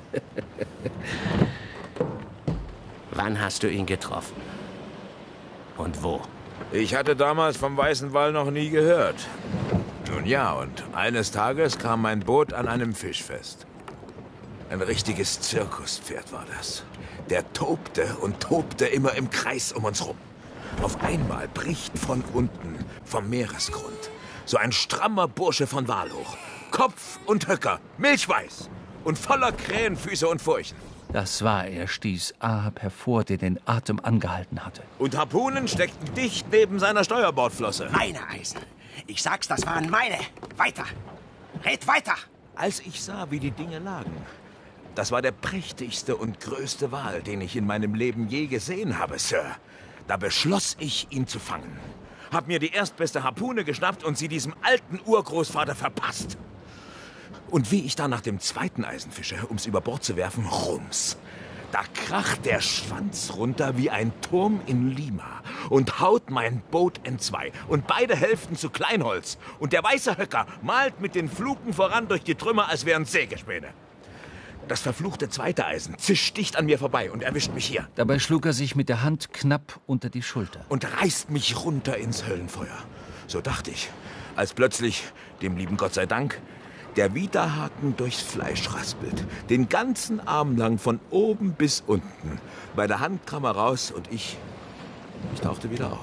Wann hast du ihn getroffen? Und wo? Ich hatte damals vom Weißen Wal noch nie gehört. Nun ja, und eines Tages kam mein Boot an einem Fischfest. Ein richtiges Zirkuspferd war das. Der tobte und tobte immer im Kreis um uns rum. Auf einmal bricht von unten, vom Meeresgrund, so ein strammer Bursche von Walhoch. Kopf und Höcker, milchweiß und voller Krähenfüße und Furchen. Das war er, stieß Ahab hervor, der den Atem angehalten hatte. Und Harpunen steckten dicht neben seiner Steuerbordflosse. Meine Eisen. Ich sag's, das waren meine. Weiter. Red weiter. Als ich sah, wie die Dinge lagen, das war der prächtigste und größte Wal, den ich in meinem Leben je gesehen habe, Sir. Da beschloss ich, ihn zu fangen. Hab mir die erstbeste Harpune geschnappt und sie diesem alten Urgroßvater verpasst. Und wie ich da nach dem zweiten Eisen fische, um's über Bord zu werfen, rums. Da kracht der Schwanz runter wie ein Turm in Lima und haut mein Boot entzwei. Und beide Hälften zu Kleinholz. Und der weiße Höcker malt mit den Fluken voran durch die Trümmer, als wären Sägespäne. Das verfluchte zweite Eisen zischt dicht an mir vorbei und erwischt mich hier. Dabei schlug er sich mit der Hand knapp unter die Schulter. Und reißt mich runter ins Höllenfeuer. So dachte ich, als plötzlich, dem lieben Gott sei Dank, der Widerhaken durchs Fleisch raspelt. Den ganzen Arm lang von oben bis unten. Bei der Hand kam er raus und ich, ich tauchte wieder auf.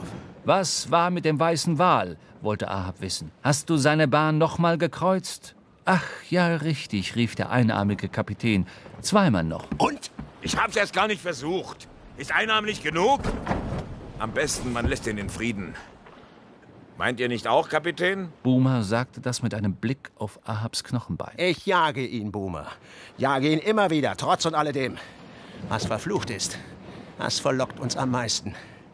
Was war mit dem weißen Wal, wollte Ahab wissen. Hast du seine Bahn noch mal gekreuzt? Ach, ja, richtig, rief der einarmige Kapitän. Zweimal noch. Und? Ich hab's erst gar nicht versucht. Ist Einarm nicht genug? Am besten, man lässt ihn in Frieden. Meint ihr nicht auch, Kapitän? Boomer sagte das mit einem Blick auf Ahabs Knochenbein. Ich jage ihn, Boomer. Jage ihn immer wieder, trotz und alledem. Was verflucht ist, das verlockt uns am meisten.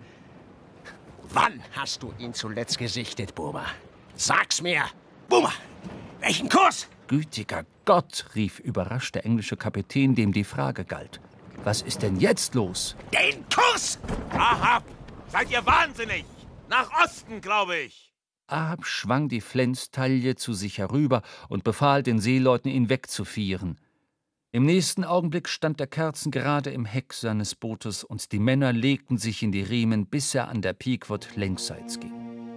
Wann hast du ihn zuletzt gesichtet, Boomer? Sag's mir! Boomer! Welchen Kurs? Gütiger Gott, rief überrascht der englische Kapitän, dem die Frage galt. Was ist denn jetzt los? Den Kurs! Ahab! Seid ihr wahnsinnig? Nach Osten, glaube ich! Ahab schwang die Flens-Taille zu sich herüber und befahl den Seeleuten, ihn wegzufieren. Im nächsten Augenblick stand der Kerzen gerade im Heck seines Bootes und die Männer legten sich in die Riemen, bis er an der Pequod längsseits ging.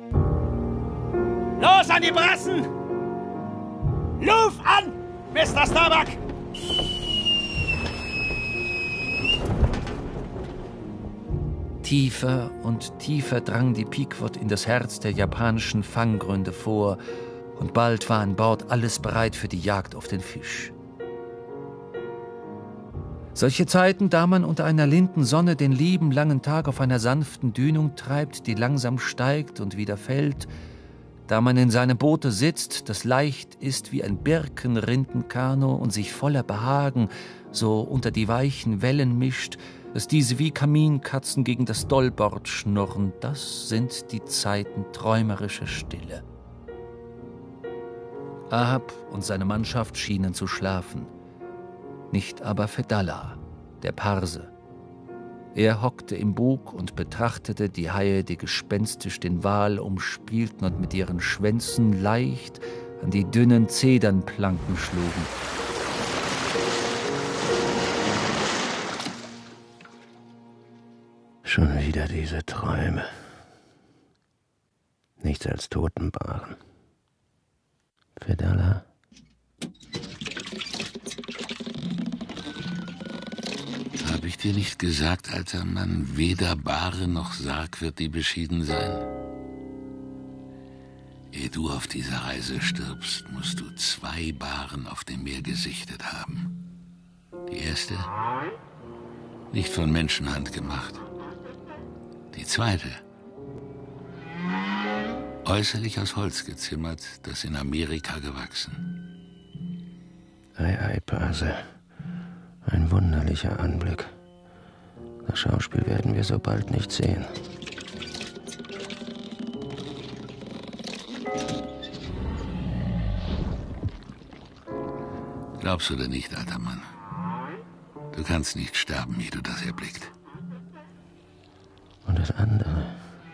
Los an die Brassen! Luft an, Mister Starbuck! Tiefer und tiefer drang die Pequod in das Herz der japanischen Fanggründe vor, und bald war an Bord alles bereit für die Jagd auf den Fisch. Solche Zeiten, da man unter einer linden Sonne den lieben langen Tag auf einer sanften Dünung treibt, die langsam steigt und wieder fällt, da man in seinem Boote sitzt, das leicht ist wie ein Birkenrindenkanu und sich voller Behagen so unter die weichen Wellen mischt, dass diese wie Kaminkatzen gegen das Dollbord schnurren, das sind die Zeiten träumerischer Stille. Ahab und seine Mannschaft schienen zu schlafen. Nicht aber Fedallah, der Parse. Er hockte im Bug und betrachtete die Haie, die gespenstisch den Wal umspielten und mit ihren Schwänzen leicht an die dünnen Zedernplanken schlugen. Schon wieder diese Träume. Nichts als Totenbaren. Fedallah. Hab ich dir nicht gesagt, alter Mann, weder Bahre noch Sarg wird dir beschieden sein? Ehe du auf dieser Reise stirbst, musst du zwei Baren auf dem Meer gesichtet haben. Die erste, nicht von Menschenhand gemacht. Die zweite, äußerlich aus Holz gezimmert, das in Amerika gewachsen. Ei, ei, Parse. Ein wunderlicher Anblick. Das Schauspiel werden wir so bald nicht sehen. Glaubst du denn nicht, alter Mann? Du kannst nicht sterben, ehe du das erblickt. Und das andere,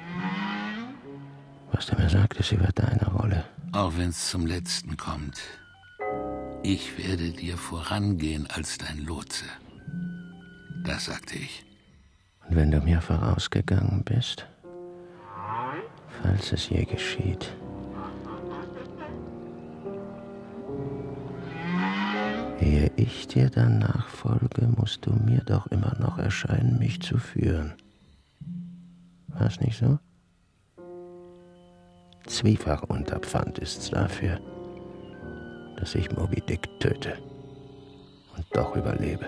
was du mir sagtest über deine Rolle. Auch wenn's zum Letzten kommt. Ich werde dir vorangehen als dein Lotse. Das sagte ich. Und wenn du mir vorausgegangen bist, falls es je geschieht, ehe ich dir dann nachfolge, musst du mir doch immer noch erscheinen, mich zu führen. War's nicht so? Zwiefach Unterpfand ist's dafür, dass ich Moby Dick töte und doch überlebe.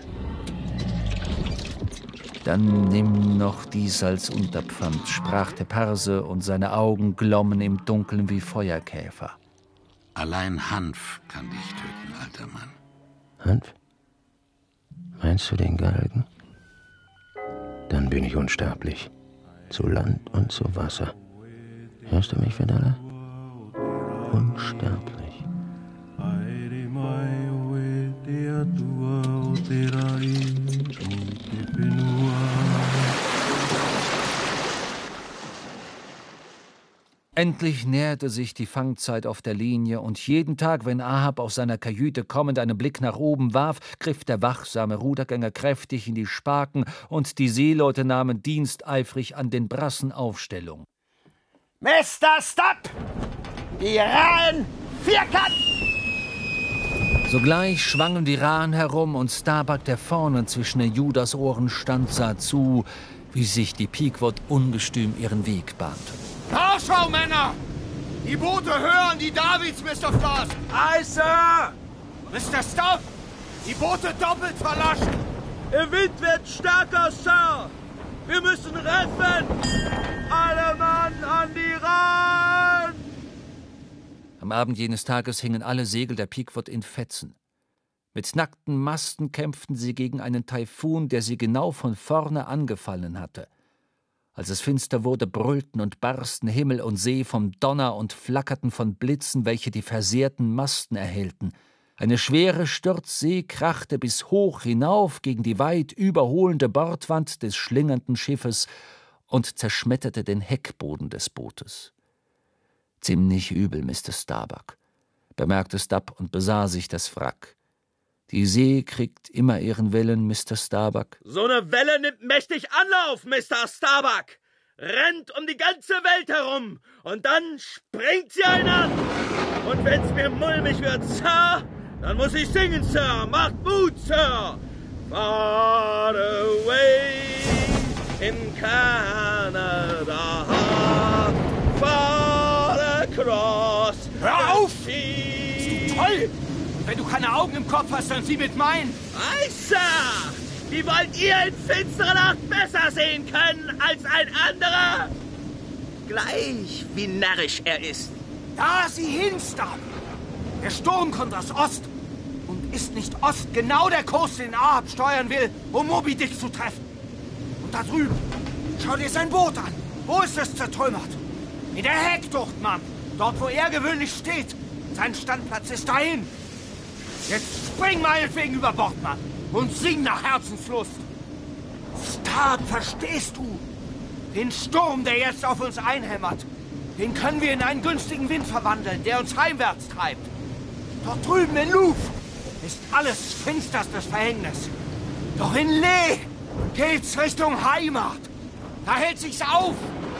Dann nimm noch dies als Unterpfand, sprach der Parse, und seine Augen glommen im Dunkeln wie Feuerkäfer. Allein Hanf kann dich töten, alter Mann. Hanf? Meinst du den Galgen? Dann bin ich unsterblich. Zu Land und zu Wasser. Hörst du mich, Fedallah? Unsterblich. Endlich näherte sich die Fangzeit auf der Linie, und jeden Tag, wenn Ahab aus seiner Kajüte kommend einen Blick nach oben warf, griff der wachsame Rudergänger kräftig in die Spaken, und die Seeleute nahmen diensteifrig an den Brassen Aufstellung. Mister Stopp! Die Rahen vierkant! Sogleich schwangen die Rahen herum, und Starbuck, der vorne zwischen den Judasohren stand, sah zu, wie sich die Pequod ungestüm ihren Weg bahnte. Nachschau, Männer! Die Boote hören die Davids, Mister Frost! Aye, Sir! Mister Stubb! Die Boote doppelt verlaschen! Der Wind wird stärker, Sir! Wir müssen retten! Alle Mann an die Rand! Am Abend jenes Tages hingen alle Segel der Pequod in Fetzen. Mit nackten Masten kämpften sie gegen einen Taifun, der sie genau von vorne angefallen hatte. Als es finster wurde, brüllten und barsten Himmel und See vom Donner und flackerten von Blitzen, welche die versehrten Masten erhellten. Eine schwere Sturzsee krachte bis hoch hinauf gegen die weit überholende Bordwand des schlingernden Schiffes und zerschmetterte den Heckboden des Bootes. »Ziemlich übel, Mister Starbuck«, bemerkte Stubb und besah sich das Wrack. »Die See kriegt immer ihren Willen, Mister Starbuck.« »So eine Welle nimmt mächtig Anlauf, Mister Starbuck! Rennt um die ganze Welt herum und dann springt sie einen an! Und wenn's mir mulmig wird, Sir, dann muss ich singen, Sir! Macht Mut, Sir! Far away in Canada, far across. Hör auf! Bist du toll? Wenn du keine Augen im Kopf hast, dann sieh mit meinen. Ei, Sir! Wie wollt ihr in finsterer Nacht besser sehen können als ein anderer? Gleich, wie närrisch er ist. Da sieh hin, Stubb! Der Sturm kommt aus Ost. Und ist nicht Ost genau der Kurs, den Ahab steuern will, um Moby Dick zu treffen? Und da drüben, schau dir sein Boot an. Wo ist es zertrümmert? In der Heckbucht, Mann. Dort, wo er gewöhnlich steht. Sein Standplatz ist dahin. Jetzt spring meinetwegen über Bord, Mann, und sing nach Herzenslust. Stubb, verstehst du? Den Sturm, der jetzt auf uns einhämmert, den können wir in einen günstigen Wind verwandeln, der uns heimwärts treibt. Dort drüben in Louvre ist alles finsterstes Verhängnis. Doch in Lee geht's Richtung Heimat. Da hält sich's auf.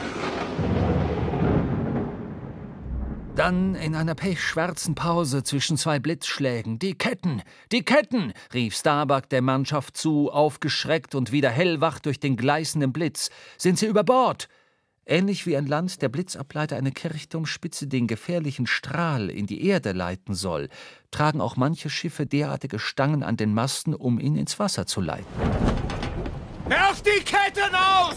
Dann in einer pechschwarzen Pause zwischen zwei Blitzschlägen. »Die Ketten! Die Ketten!« rief Starbuck der Mannschaft zu, aufgeschreckt und wieder hellwach durch den gleißenden Blitz. »Sind sie über Bord?« Ähnlich wie an Land der Blitzableiter eine Kirchturmspitze den gefährlichen Strahl in die Erde leiten soll, tragen auch manche Schiffe derartige Stangen an den Masten, um ihn ins Wasser zu leiten. »Werf die Ketten aus!«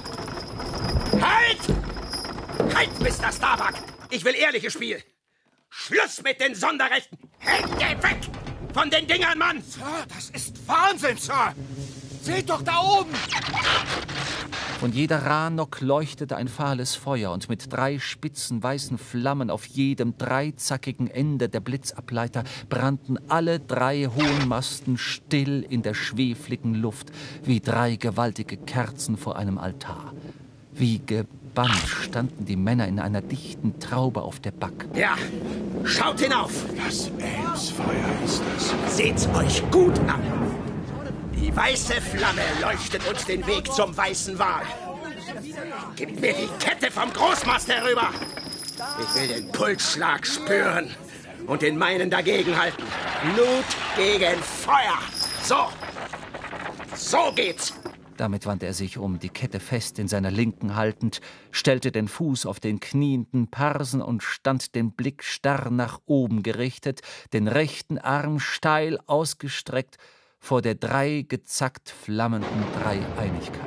»Halt! Halt, Mister Starbuck! Ich will ehrliches Spiel. Schluss mit den Sonderrechten. Hände weg von den Dingern, Mann! Sir, das ist Wahnsinn, Sir! Seht doch da oben! Von jeder Rahnock leuchtete ein fahles Feuer und mit drei spitzen weißen Flammen auf jedem dreizackigen Ende der Blitzableiter brannten alle drei hohen Masten still in der schwefligen Luft, wie drei gewaltige Kerzen vor einem Altar. Wie gebannt standen die Männer in einer dichten Traube auf der Back. Ja, schaut hinauf! Das Elmsfeuer ist es. Seht's euch gut an! Die weiße Flamme leuchtet uns den Weg zum weißen Wal. Gib mir die Kette vom Großmast herüber! Ich will den Pulsschlag spüren und den meinen dagegenhalten. Blut gegen Feuer! So! So geht's! Damit wandte er sich um, die Kette fest in seiner Linken haltend, stellte den Fuß auf den knienden Parsen und stand den Blick starr nach oben gerichtet, den rechten Arm steil ausgestreckt vor der drei gezackt flammenden Dreieinigkeit.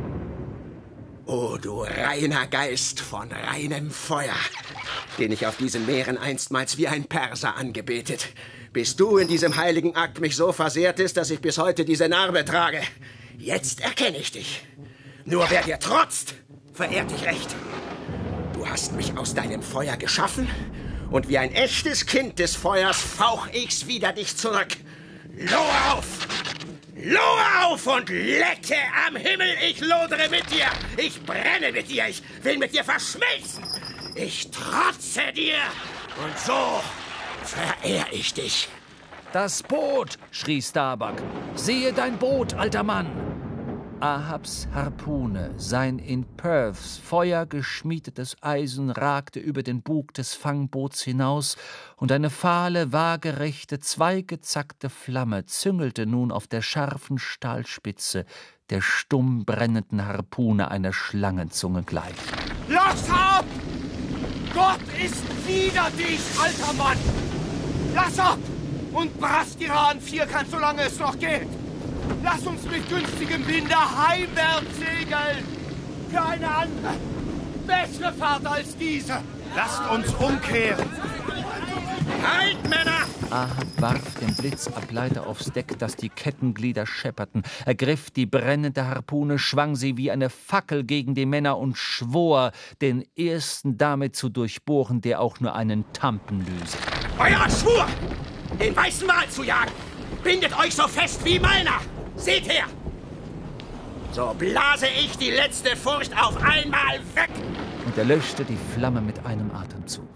O du reiner Geist von reinem Feuer, den ich auf diesen Meeren einstmals wie ein Perser angebetet, bis du in diesem heiligen Akt mich so versehrtest, dass ich bis heute diese Narbe trage. Jetzt erkenne ich dich. Nur wer dir trotzt, verehrt dich recht. Du hast mich aus deinem Feuer geschaffen und wie ein echtes Kind des Feuers fauch ich's wieder dich zurück. Lohe auf! Lohe auf und lecke am Himmel! Ich lodere mit dir! Ich brenne mit dir! Ich will mit dir verschmelzen! Ich trotze dir! Und so verehr ich dich! »Das Boot!« schrie Starbuck. »Sehe dein Boot, alter Mann!« Ahabs Harpune, sein in Perths Feuer geschmiedetes Eisen, ragte über den Bug des Fangboots hinaus, und eine fahle, waagerechte, zweigezackte Flamme züngelte nun auf der scharfen Stahlspitze der stumm brennenden Harpune einer Schlangenzunge gleich. Lass ab! Gott ist wider dich, alter Mann! Lass ab! Und brast die an Vierkant, solange es noch geht! Lass uns mit günstigem Winde heimwärts segeln! Für eine andere, bessere Fahrt als diese! Lasst uns umkehren! Halt, Männer! Ahab warf den Blitzableiter aufs Deck, dass die Kettenglieder schepperten, ergriff die brennende Harpune, schwang sie wie eine Fackel gegen die Männer und schwor, den ersten damit zu durchbohren, der auch nur einen Tampen löse. Euer Schwur! Den weißen Wal zu jagen! Bindet euch so fest wie meiner! Seht her! So blase ich die letzte Furcht auf einmal weg! Und er löschte die Flamme mit einem Atemzug.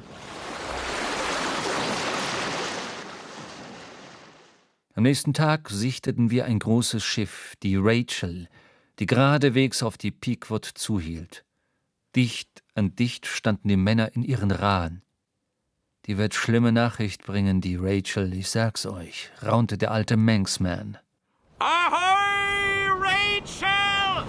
Am nächsten Tag sichteten wir ein großes Schiff, die Rachel, die geradewegs auf die Pequod zuhielt. Dicht an dicht standen die Männer in ihren Rahen. »Die wird schlimme Nachricht bringen, die Rachel, ich sag's euch«, raunte der alte Manxman. Ahoi, Rachel!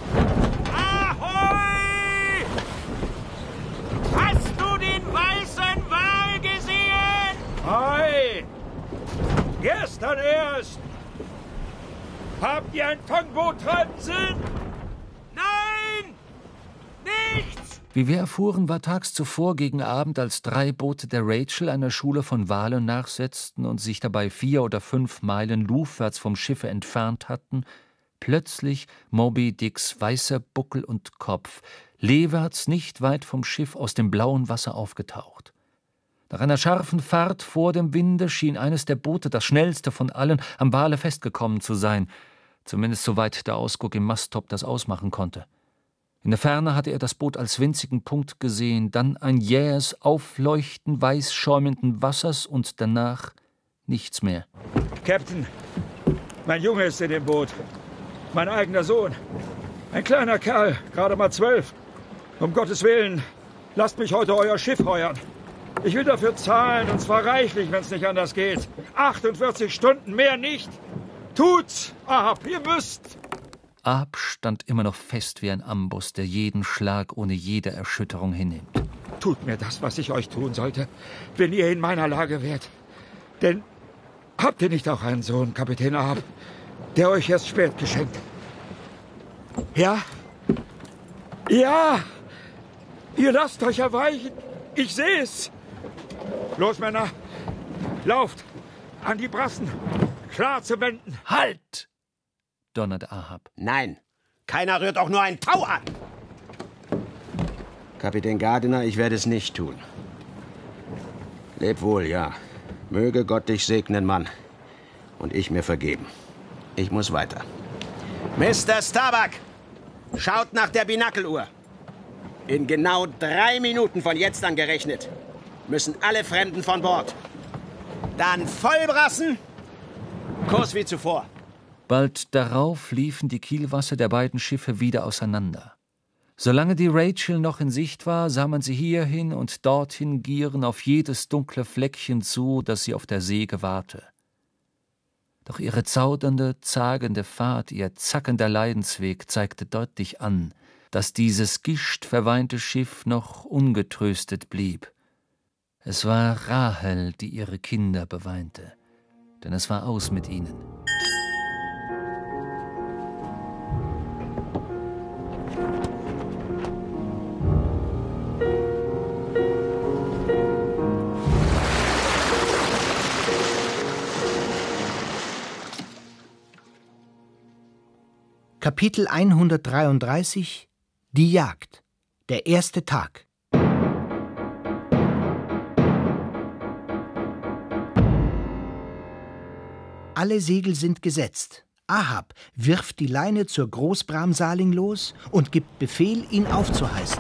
Ahoi! Hast du den weißen Wal gesehen? Ei! Gestern erst! Habt ihr ein Fangboot treiben sehen? Nein! Nichts! Wie wir erfuhren, war tags zuvor gegen Abend, als drei Boote der Rachel einer Schule von Walen nachsetzten und sich dabei vier oder fünf Meilen luftwärts vom Schiffe entfernt hatten, plötzlich Moby Dicks weißer Buckel und Kopf, leewärts nicht weit vom Schiff aus dem blauen Wasser aufgetaucht. Nach einer scharfen Fahrt vor dem Winde schien eines der Boote, das schnellste von allen, am Wale festgekommen zu sein, zumindest soweit der Ausguck im Masttop das ausmachen konnte. In der Ferne hatte er das Boot als winzigen Punkt gesehen, dann ein jähes Aufleuchten weiß schäumenden Wassers und danach nichts mehr. Captain, mein Junge ist in dem Boot. Mein eigener Sohn. Ein kleiner Kerl, gerade mal zwölf. Um Gottes Willen, lasst mich heute euer Schiff heuern. Ich will dafür zahlen, und zwar reichlich, wenn es nicht anders geht. achtundvierzig Stunden, mehr nicht. Tut's, Ahab, ihr müsst. Ahab stand immer noch fest wie ein Amboss, der jeden Schlag ohne jede Erschütterung hinnimmt. Tut mir das, was ich euch tun sollte, wenn ihr in meiner Lage wärt. Denn habt ihr nicht auch einen Sohn, Kapitän Ahab, der euch erst spät geschenkt? Ja? Ja! Ihr lasst euch erweichen. Ich seh's. Los, Männer. Lauft. An die Brassen. Klar zu wenden. Halt! Donnerte Ahab. Nein, keiner rührt auch nur ein Tau an. Kapitän Gardiner, ich werde es nicht tun. Leb wohl, ja. Möge Gott dich segnen, Mann. Und ich mir vergeben. Ich muss weiter. Mister Starbuck, schaut nach der Binakeluhr. In genau drei Minuten von jetzt an gerechnet müssen alle Fremden von Bord. Dann Vollbrassen, Kurs wie zuvor. Bald darauf liefen die Kielwasser der beiden Schiffe wieder auseinander. Solange die Rachel noch in Sicht war, sah man sie hierhin und dorthin gieren, auf jedes dunkle Fleckchen zu, das sie auf der See gewahrte. Doch ihre zaudernde, zagende Fahrt, ihr zackender Leidensweg zeigte deutlich an, dass dieses gischtverweinte Schiff noch ungetröstet blieb. Es war Rahel, die ihre Kinder beweinte, denn es war aus mit ihnen. Kapitel hundertdreiunddreißig Die Jagd. Der erste Tag. Alle Segel sind gesetzt. Ahab wirft die Leine zur Großbramsaling los und gibt Befehl, ihn aufzuheißen.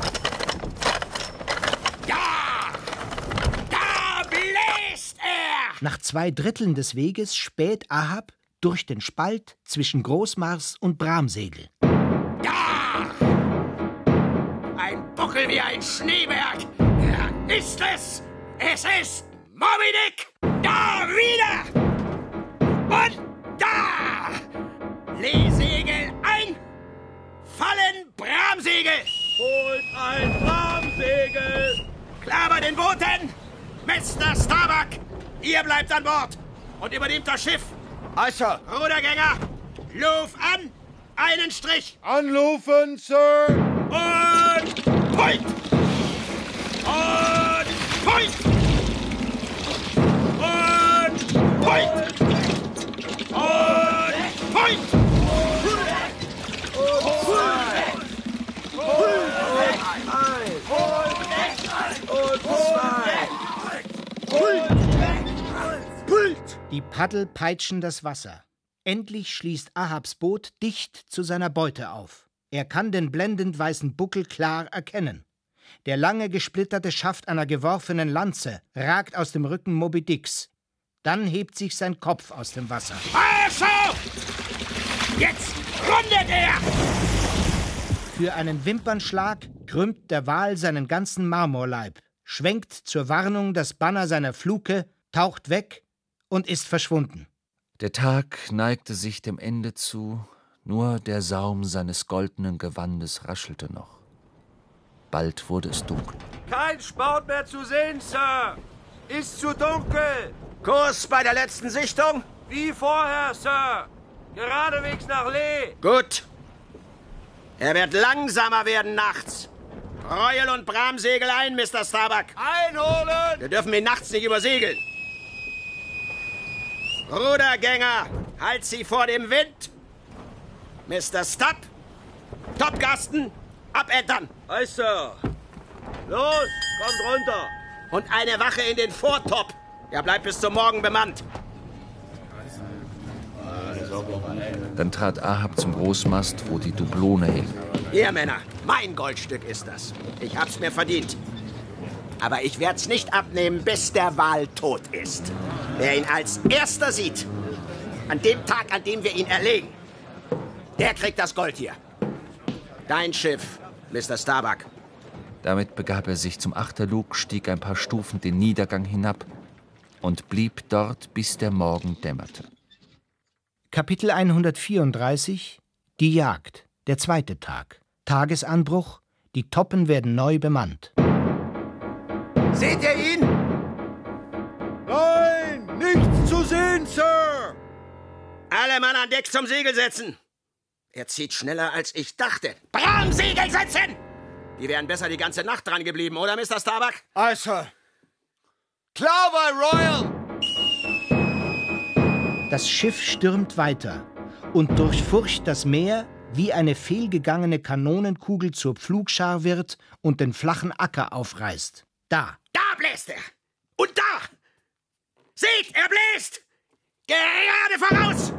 Ja! Da bläst er! Nach zwei Dritteln des Weges späht Ahab durch den Spalt zwischen Großmars und Bramsegel. dunkel wie ein Schneeberg. Er ist es. Es ist Moby Dick. Da wieder. Und da. Leesegel ein. Fallen Bramsegel. Holt ein Bramsegel. Klar bei den Booten. Mister Starbuck, ihr bleibt an Bord und übernehmt das Schiff. Also. Rudergänger, Luf an. Einen Strich. Anlufen, Sir. Und Point. Und Point. Und Point. Und Point. Die Paddel peitschen das Wasser. Endlich schließt Ahabs Boot dicht zu seiner Beute auf. Er kann den blendend weißen Buckel klar erkennen. Der lange gesplitterte Schaft einer geworfenen Lanze ragt aus dem Rücken Moby Dicks. Dann hebt sich sein Kopf aus dem Wasser. Also! Jetzt rundet er! Für einen Wimpernschlag krümmt der Wal seinen ganzen Marmorleib, schwenkt zur Warnung das Banner seiner Fluke, taucht weg und ist verschwunden. Der Tag neigte sich dem Ende zu, nur der Saum seines goldenen Gewandes raschelte noch. Bald wurde es dunkel. Kein Sport mehr zu sehen, Sir. Ist zu dunkel. Kurs bei der letzten Sichtung? Wie vorher, Sir. Geradewegs nach Lee. Gut. Er wird langsamer werden nachts. Royal und Bramsegel ein, Mister Starbuck. Einholen! Wir dürfen ihn nachts nicht übersegeln. Rudergänger, halt sie vor dem Wind. Mister Stubb, Topgasten, abentern. Ei, Sir. Los, kommt runter. Und eine Wache in den Vortop. Er bleibt bis zum Morgen bemannt. Dann trat Ahab zum Großmast, wo die Dublone hing. Ihr Männer, mein Goldstück ist das. Ich hab's mir verdient. Aber ich werd's nicht abnehmen, bis der Wal tot ist. Wer ihn als Erster sieht, an dem Tag, an dem wir ihn erlegen, der kriegt das Gold hier. Dein Schiff, Mister Starbuck. Damit begab er sich zum Achterlug, stieg ein paar Stufen den Niedergang hinab und blieb dort, bis der Morgen dämmerte. Kapitel hundertvierunddreißig Die Jagd, der zweite Tag. Tagesanbruch, die Toppen werden neu bemannt. Seht ihr ihn? Nein, nichts zu sehen, Sir! Alle Mann an Deck zum Segel setzen. Er zieht schneller, als ich dachte. Bramsegel setzen! Die wären besser die ganze Nacht dran geblieben, oder, Mister Starbuck? Aye, Sir. Klar bei Royal! Das Schiff stürmt weiter und durchfurcht das Meer, wie eine fehlgegangene Kanonenkugel zur Pflugschar wird und den flachen Acker aufreißt. Da! Da bläst er! Und da! Seht, er bläst! Gerade voraus!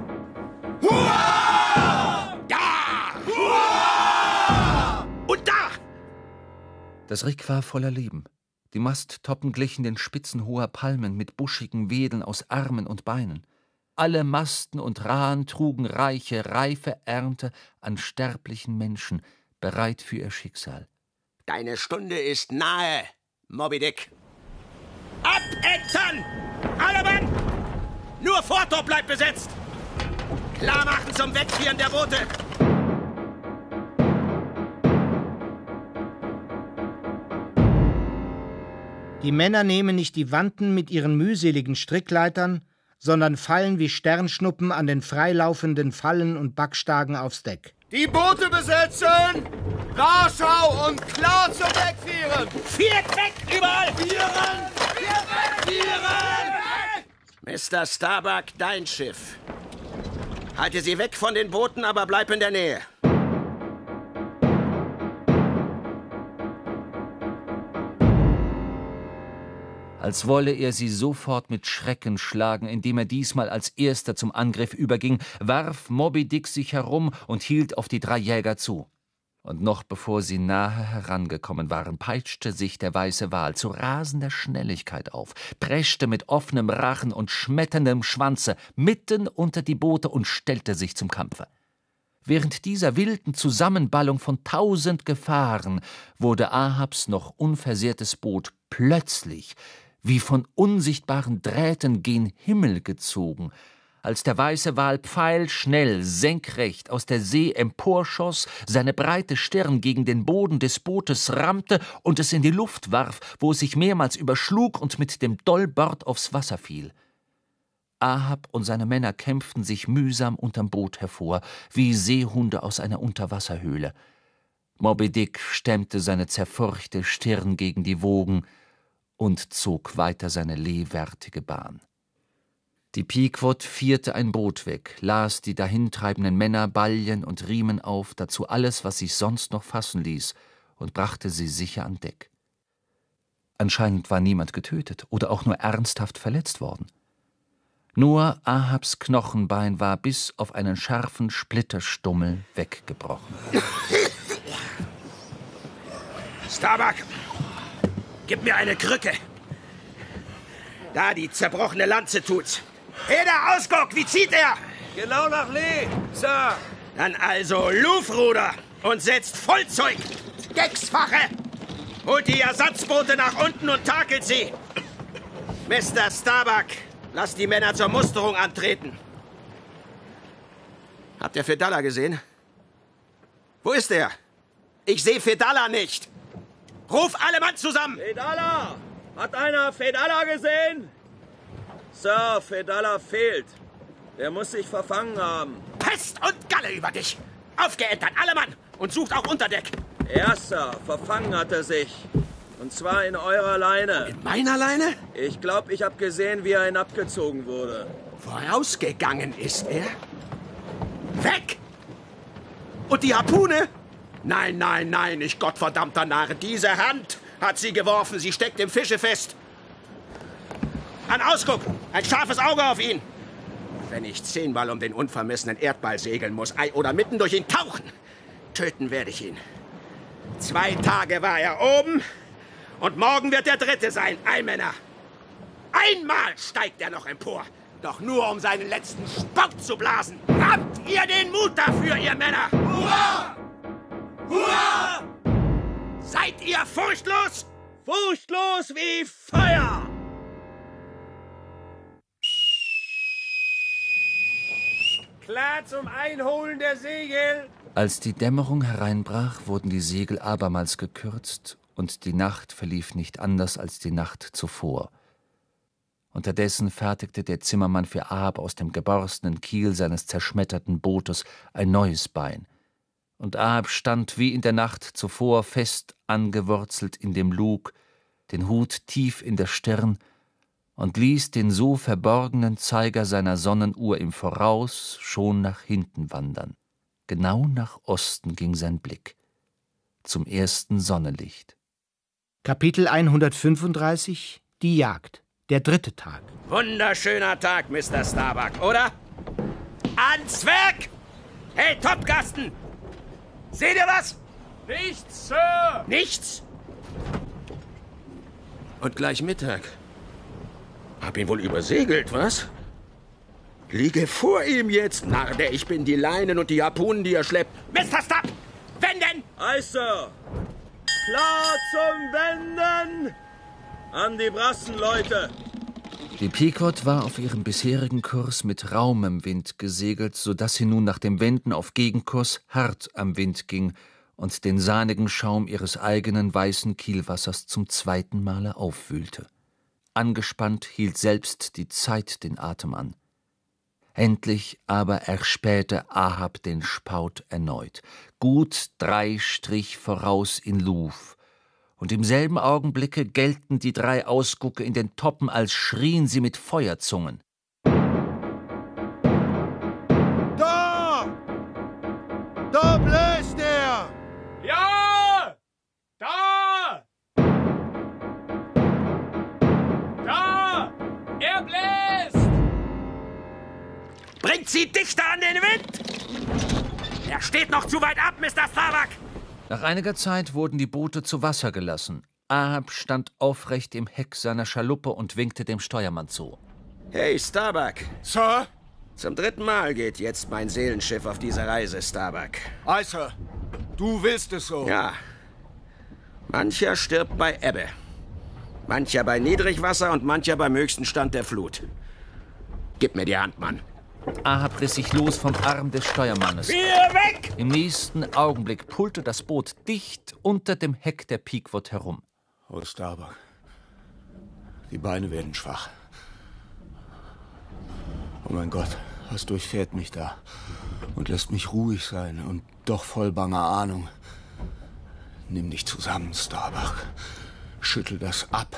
Hurra! Da! Hurra! Und da! Das Rigg war voller Leben. Die Masttoppen glichen den Spitzen hoher Palmen mit buschigen Wedeln aus Armen und Beinen. Alle Masten und Rahen trugen reiche, reife Ernte an sterblichen Menschen, bereit für ihr Schicksal. Deine Stunde ist nahe, Moby Dick. Abentern! Alle Mann! Nur Vortop bleibt besetzt! Klar machen zum Wegführen der Boote! Die Männer nehmen nicht die Wanten mit ihren mühseligen Strickleitern, sondern fallen wie Sternschnuppen an den freilaufenden Fallen und Backstagen aufs Deck. Die Boote besetzen! Warschau und klar zum Deck führen! Viert weg, überall! Vieren! Viert weg! Vieren! Mister Starbuck, dein Schiff. Halte sie weg von den Booten, aber bleib in der Nähe. Als wolle er sie sofort mit Schrecken schlagen, indem er diesmal als Erster zum Angriff überging, warf Moby Dick sich herum und hielt auf die drei Jäger zu. Und noch bevor sie nahe herangekommen waren, peitschte sich der weiße Wal zu rasender Schnelligkeit auf, preschte mit offenem Rachen und schmetterndem Schwanze mitten unter die Boote und stellte sich zum Kampfe. Während dieser wilden Zusammenballung von tausend Gefahren wurde Ahabs noch unversehrtes Boot plötzlich wie von unsichtbaren Drähten gen Himmel gezogen, als der weiße Wal pfeilschnell senkrecht aus der See emporschoss, seine breite Stirn gegen den Boden des Bootes rammte und es in die Luft warf, wo es sich mehrmals überschlug und mit dem Dollbord aufs Wasser fiel. Ahab und seine Männer kämpften sich mühsam unterm Boot hervor, wie Seehunde aus einer Unterwasserhöhle. Moby Dick stemmte seine zerfurchte Stirn gegen die Wogen und zog weiter seine lehwärtige Bahn. Die Pequod vierte ein Boot weg, las die dahintreibenden Männer, Baljen und Riemen auf, dazu alles, was sich sonst noch fassen ließ, und brachte sie sicher an Deck. Anscheinend war niemand getötet oder auch nur ernsthaft verletzt worden. Nur Ahabs Knochenbein war bis auf einen scharfen Splitterstummel weggebrochen. Starbuck, gib mir eine Krücke. Da, die zerbrochene Lanze tut's. Hey, der Ausguck, wie zieht er? Genau nach Lee, Sir. Dann also Luftruder und setzt Vollzeug. Decksfache. Holt die Ersatzboote nach unten und takelt sie. Mister Starbuck, lasst die Männer zur Musterung antreten. Habt ihr Fedallah gesehen? Wo ist er? Ich sehe Fedallah nicht. Ruf alle Mann zusammen! Fedallah! Hat einer Fedallah gesehen? Sir, Fedallah fehlt. Der muss sich verfangen haben. Pest und Galle über dich! Aufgeentert, alle Mann! Und sucht auch unter Deck! Ja, Sir, verfangen hat er sich. Und zwar in eurer Leine. In meiner Leine? Ich glaube, ich habe gesehen, wie er hinabgezogen wurde. Vorausgegangen ist er? Weg! Und die Harpune? Nein, nein, nein, nicht gottverdammter Narr. Diese Hand hat sie geworfen. Sie steckt im Fische fest. Ein Ausguck, ein scharfes Auge auf ihn. Wenn ich zehnmal um den unvermessenen Erdball segeln muss, ei, oder mitten durch ihn tauchen, töten werde ich ihn. Zwei Tage war er oben und morgen wird der dritte sein. Ei, Männer. Einmal steigt er noch empor. Doch nur, um seinen letzten Spott zu blasen. Habt ihr den Mut dafür, ihr Männer? Hurra! Hurra! Seid ihr furchtlos? Furchtlos wie Feuer! Klar zum Einholen der Segel! Als die Dämmerung hereinbrach, wurden die Segel abermals gekürzt, und die Nacht verlief nicht anders als die Nacht zuvor. Unterdessen fertigte der Zimmermann für Ahab aus dem geborstenen Kiel seines zerschmetterten Bootes ein neues Bein, und Ahab stand wie in der Nacht zuvor fest angewurzelt in dem Lug, den Hut tief in der Stirn, und ließ den so verborgenen Zeiger seiner Sonnenuhr im Voraus schon nach hinten wandern. Genau nach Osten ging sein Blick, zum ersten Sonnenlicht. Kapitel hundertfünfunddreißig, die Jagd, der dritte Tag. Wunderschöner Tag, Mister Starbuck, oder? Ans Werk! Hey, Topgasten! Seht ihr was? Nichts, Sir! Nichts? Und gleich Mittag. Hab ihn wohl übersegelt, was? Liege vor ihm jetzt, Narr, der ich bin, die Leinen und die Harpunen, die er schleppt. Mister Stubb! Wenden! Ei, Sir! Klar zum Wenden! An die Brassen, Leute! Die Pequod war auf ihrem bisherigen Kurs mit raumem Wind gesegelt, so dass sie nun nach dem Wenden auf Gegenkurs hart am Wind ging und den sahnigen Schaum ihres eigenen weißen Kielwassers zum zweiten Male aufwühlte. Angespannt hielt selbst die Zeit den Atem an. Endlich aber erspähte Ahab den Spaut erneut, gut drei Strich voraus in Luf, und im selben Augenblicke gellten die drei Ausgucke in den Toppen, als schrien sie mit Feuerzungen. Da! Da bläst er! Ja! Da! Da! Er bläst! Bringt sie dichter an den Wind! Er steht noch zu weit ab, Mister Starbuck! Nach einiger Zeit wurden die Boote zu Wasser gelassen. Ahab stand aufrecht im Heck seiner Schaluppe und winkte dem Steuermann zu. Hey, Starbuck. Sir? Zum dritten Mal geht jetzt mein Seelenschiff auf diese Reise, Starbuck. Also, du willst es so? Ja. Mancher stirbt bei Ebbe. Mancher bei Niedrigwasser und mancher beim höchsten Stand der Flut. Gib mir die Hand, Mann. Ahab riss sich los vom Arm des Steuermannes. Wir weg! Im nächsten Augenblick pullte das Boot dicht unter dem Heck der Pequod herum. Oh, Starbuck. Die Beine werden schwach. Oh mein Gott, was durchfährt mich da und lässt mich ruhig sein und doch voll banger Ahnung. Nimm dich zusammen, Starbuck. Schüttel das ab.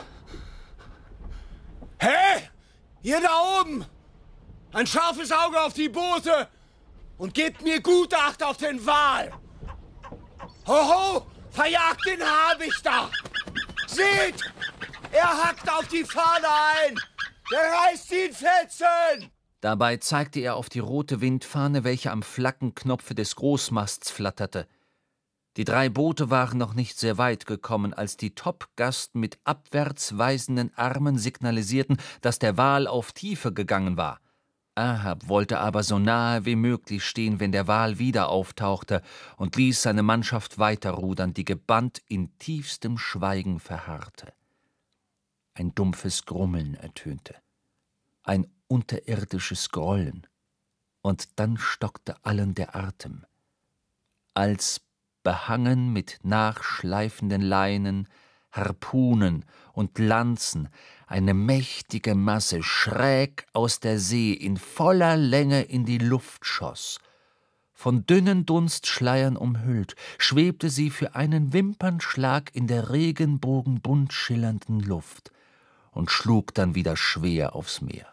Hey! Ihr da oben! Ein scharfes Auge auf die Boote und gebt mir gut Acht auf den Wal. Hoho! Verjagt den Habichter! Seht! Er hackt auf die Fahne ein! Der reißt ihn fetzen! Dabei zeigte er auf die rote Windfahne, welche am Flaggenknopfe des Großmasts flatterte. Die drei Boote waren noch nicht sehr weit gekommen, als die Topgasten mit abwärts weisenden Armen signalisierten, dass der Wal auf Tiefe gegangen war. Ahab wollte aber so nahe wie möglich stehen, wenn der Wal wieder auftauchte, und ließ seine Mannschaft weiterrudern, die gebannt in tiefstem Schweigen verharrte. Ein dumpfes Grummeln ertönte, ein unterirdisches Grollen, und dann stockte allen der Atem, als behangen mit nachschleifenden Leinen, Harpunen und Lanzen eine mächtige Masse schräg aus der See in voller Länge in die Luft schoss. Von dünnen Dunstschleiern umhüllt, schwebte sie für einen Wimpernschlag in der regenbogenbunt schillernden Luft und schlug dann wieder schwer aufs Meer.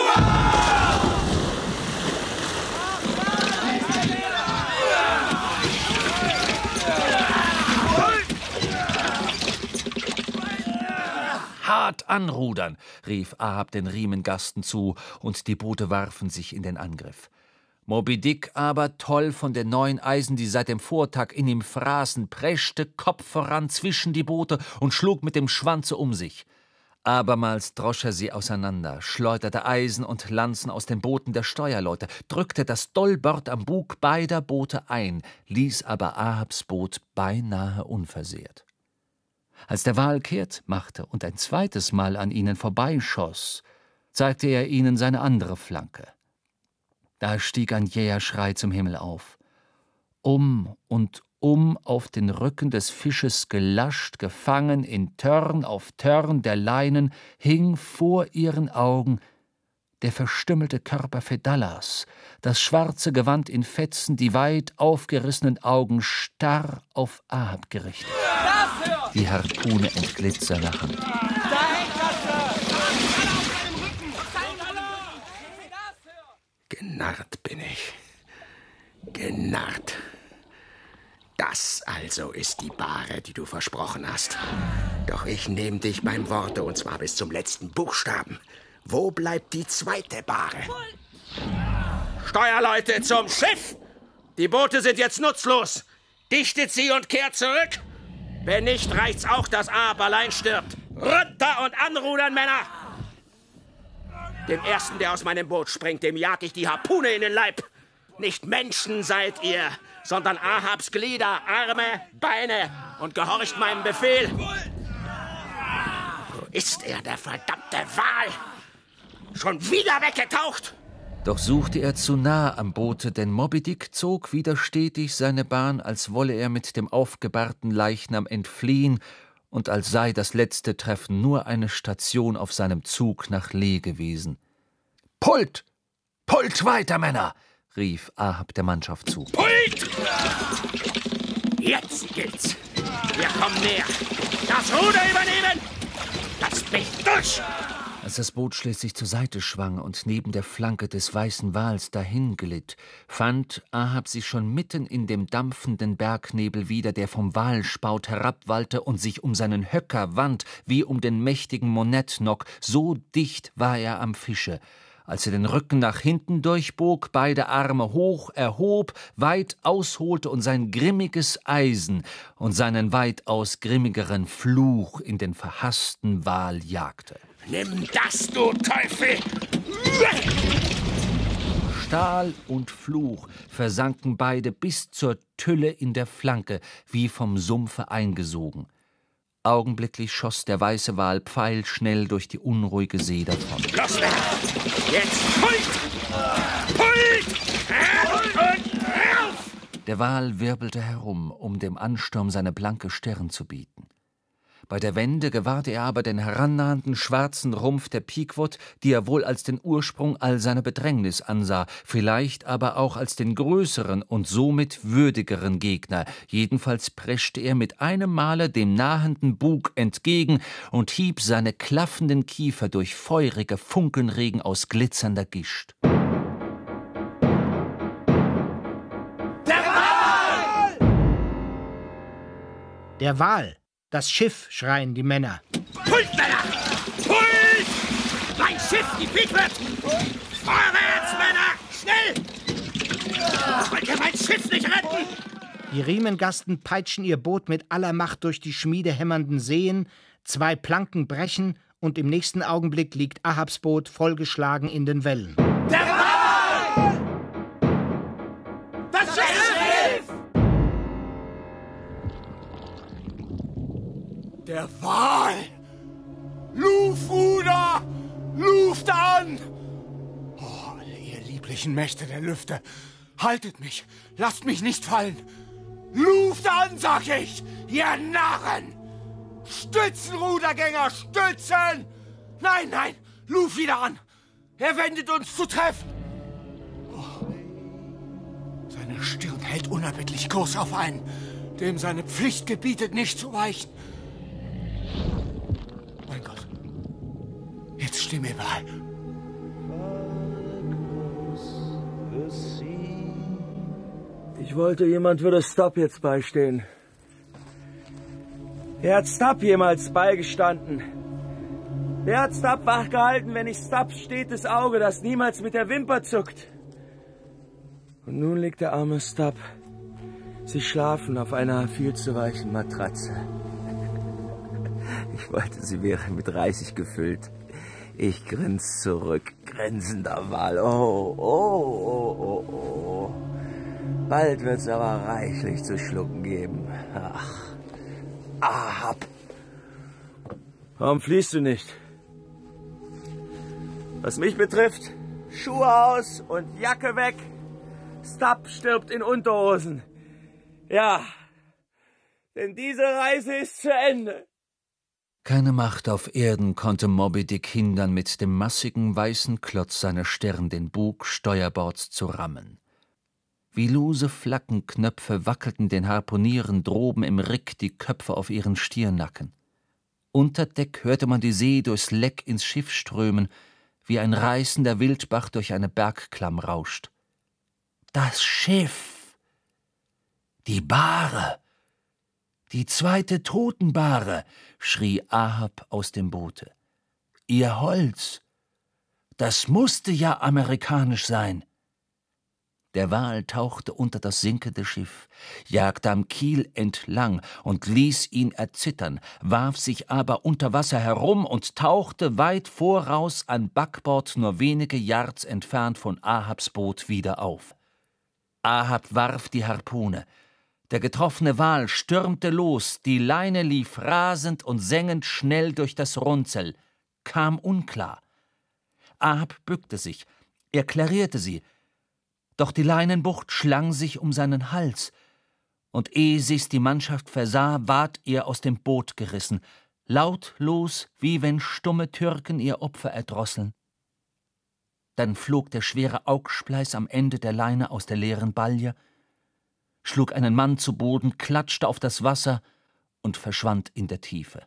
Hart anrudern, rief Ahab den Riemengasten zu, und die Boote warfen sich in den Angriff. Moby Dick aber, toll von den neuen Eisen, die seit dem Vortag in ihm fraßen, preschte Kopf voran zwischen die Boote und schlug mit dem Schwanze um sich. Abermals drosch er sie auseinander, schleuderte Eisen und Lanzen aus den Booten der Steuerleute, drückte das Dollbord am Bug beider Boote ein, ließ aber Ahabs Boot beinahe unversehrt. Als der Wal kehrt machte und ein zweites Mal an ihnen vorbeischoss, zeigte er ihnen seine andere Flanke. Da stieg ein jäher Schrei zum Himmel auf. Um und um auf den Rücken des Fisches gelascht, gefangen in Törn auf Törn der Leinen, hing vor ihren Augen der verstümmelte Körper Fedallas, das schwarze Gewand in Fetzen, die weit aufgerissenen Augen starr auf Ahab gerichtet. Die Harpune entglitt seiner Hand. Genarrt bin ich. Genarrt. Das also ist die Bahre, die du versprochen hast. Doch ich nehme dich beim Worte, und zwar bis zum letzten Buchstaben. Wo bleibt die zweite Bahre? Steuerleute, zum Schiff! Die Boote sind jetzt nutzlos. Dichtet sie und kehrt zurück. Wenn nicht, reicht's auch, dass Ahab allein stirbt. Runter und anrudern, Männer! Dem Ersten, der aus meinem Boot springt, dem jag ich die Harpune in den Leib. Nicht Menschen seid ihr, sondern Ahabs Glieder, Arme, Beine, und gehorcht meinem Befehl. Wo ist er, der verdammte Wal? Schon wieder weggetaucht? Doch suchte er zu nah am Boote, denn Moby Dick zog wieder stetig seine Bahn, als wolle er mit dem aufgebahrten Leichnam entfliehen und als sei das letzte Treffen nur eine Station auf seinem Zug nach Lee gewesen. »Pult! Pult weiter, Männer!« rief Ahab der Mannschaft zu. Pult! Jetzt gilt's. Wir kommen näher. Das Ruder übernehmen! Lasst mich durch! Als das Boot schließlich zur Seite schwang und neben der Flanke des weißen Wals dahinglitt, fand Ahab sich schon mitten in dem dampfenden Bergnebel wieder, der vom Walspaut herabwallte und sich um seinen Höcker wand, wie um den mächtigen Monadnock. So dicht war er am Fische. Als er den Rücken nach hinten durchbog, beide Arme hoch erhob, weit ausholte und sein grimmiges Eisen und seinen weitaus grimmigeren Fluch in den verhassten Wal jagte. Nimm das, du Teufel! Stahl und Fluch versanken beide bis zur Tülle in der Flanke, wie vom Sumpfe eingesogen. Augenblicklich schoss der weiße Wal pfeilschnell durch die unruhige See davon. Los, jetzt Pult! Pult! Und rauf! Der Wal wirbelte herum, um dem Ansturm seine blanke Stirn zu bieten. Bei der Wende gewahrte er aber den herannahenden schwarzen Rumpf der Pequod, die er wohl als den Ursprung all seiner Bedrängnis ansah, vielleicht aber auch als den größeren und somit würdigeren Gegner. Jedenfalls preschte er mit einem Male dem nahenden Bug entgegen und hieb seine klaffenden Kiefer durch feurige Funkenregen aus glitzernder Gischt. Der Wal! Der Wal! Das Schiff, schreien die Männer. Pult, Männer! Pult! Mein Schiff, die Pequod! Vorwärts, Männer! Schnell! Wollt ihr mein Schiff nicht retten? Die Riemengasten peitschen ihr Boot mit aller Macht durch die schmiedehämmernden Seen, zwei Planken brechen und im nächsten Augenblick liegt Ahabs Boot vollgeschlagen in den Wellen. Der Wal! Das Schiff! Der Wal! Luftruder! Luft an! Oh, ihr lieblichen Mächte der Lüfte, haltet mich, lasst mich nicht fallen! Luft an, sag ich, ihr Narren! Stützen, Rudergänger, stützen! Nein, nein, Luft wieder an! Er wendet uns zu treffen! Oh. Seine Stirn hält unerbittlich Kurs auf einen, dem seine Pflicht gebietet, nicht zu weichen. Mein Gott, jetzt steh mir bei. Ich wollte, jemand würde Stubb jetzt beistehen. Wer hat Stubb jemals beigestanden? Wer hat Stubb wachgehalten, wenn nicht Stubbs stetes Auge, das niemals mit der Wimper zuckt? Und nun liegt der arme Stubb, sie schlafen auf einer viel zu weichen Matratze. Ich wollte, sie wäre mit Reisig gefüllt. Ich grins zurück, grinsender Wal. Oh, oh, oh, oh, oh. Bald wird's aber reichlich zu schlucken geben. Ach, Ahab. Warum fliehst du nicht? Was mich betrifft, Schuhe aus und Jacke weg. Stubb stirbt in Unterhosen. Ja, denn diese Reise ist zu Ende. Keine Macht auf Erden konnte Moby Dick hindern, mit dem massigen weißen Klotz seiner Stirn den Bug steuerbords zu rammen. Wie lose Flaggenknöpfe wackelten den Harpunieren droben im Rick die Köpfe auf ihren Stirnacken. Unter Deck hörte man die See durchs Leck ins Schiff strömen, wie ein reißender Wildbach durch eine Bergklamm rauscht. Das Schiff! Die Bahre! Die zweite Totenbahre, schrie Ahab aus dem Boote. Ihr Holz! Das musste ja amerikanisch sein. Der Wal tauchte unter das sinkende Schiff, jagte am Kiel entlang und ließ ihn erzittern, warf sich aber unter Wasser herum und tauchte weit voraus an Backbord nur wenige Yards entfernt von Ahabs Boot wieder auf. Ahab warf die Harpune. Der getroffene Wal stürmte los, die Leine lief rasend und sengend schnell durch das Runzel, kam unklar. Ahab bückte sich, er klarierte sie, doch die Leinenbucht schlang sich um seinen Hals, und ehe sich's die Mannschaft versah, ward er aus dem Boot gerissen, lautlos, wie wenn stumme Türken ihr Opfer erdrosseln. Dann flog der schwere Augspleiß am Ende der Leine aus der leeren Balje, schlug einen Mann zu Boden, klatschte auf das Wasser und verschwand in der Tiefe.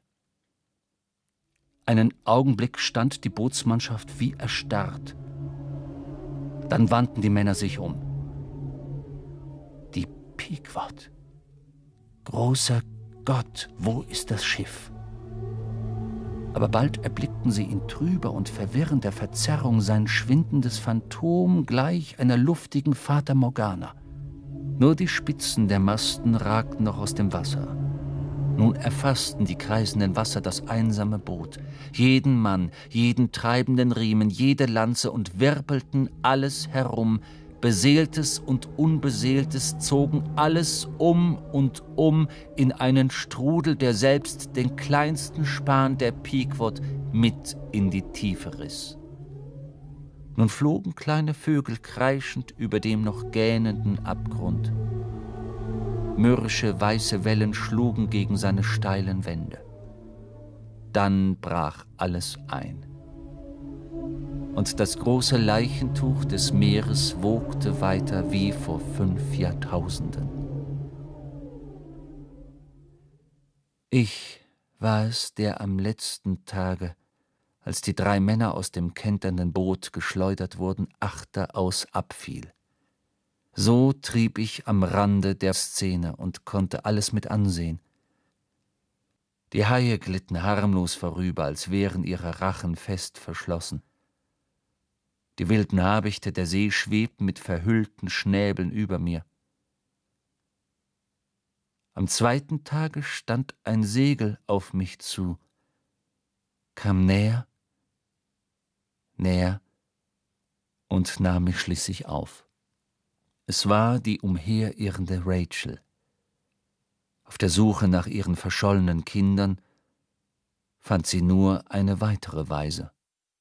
Einen Augenblick stand die Bootsmannschaft wie erstarrt. Dann wandten die Männer sich um. Die Pequod. Großer Gott, wo ist das Schiff? Aber bald erblickten sie in trüber und verwirrender Verzerrung sein schwindendes Phantom gleich einer luftigen Fata Morgana. Nur die Spitzen der Masten ragten noch aus dem Wasser. Nun erfassten die kreisenden Wasser das einsame Boot, jeden Mann, jeden treibenden Riemen, jede Lanze und wirbelten alles herum. Beseeltes und Unbeseeltes zogen alles um und um in einen Strudel, der selbst den kleinsten Span der Pequod mit in die Tiefe riss. Nun flogen kleine Vögel kreischend über dem noch gähnenden Abgrund. Mürrische, weiße Wellen schlugen gegen seine steilen Wände. Dann brach alles ein. Und das große Leichentuch des Meeres wogte weiter wie vor fünf Jahrtausenden. Ich war es, der am letzten Tage, als die drei Männer aus dem kenternden Boot geschleudert wurden, achteraus abfiel. So trieb ich am Rande der Szene und konnte alles mit ansehen. Die Haie glitten harmlos vorüber, als wären ihre Rachen fest verschlossen. Die wilden Habichte der See schwebten mit verhüllten Schnäbeln über mir. Am zweiten Tage stand ein Segel auf mich zu, kam näher, näher und nahm mich schließlich auf. Es war die umherirrende Rachel. Auf der Suche nach ihren verschollenen Kindern fand sie nur eine weitere Waise.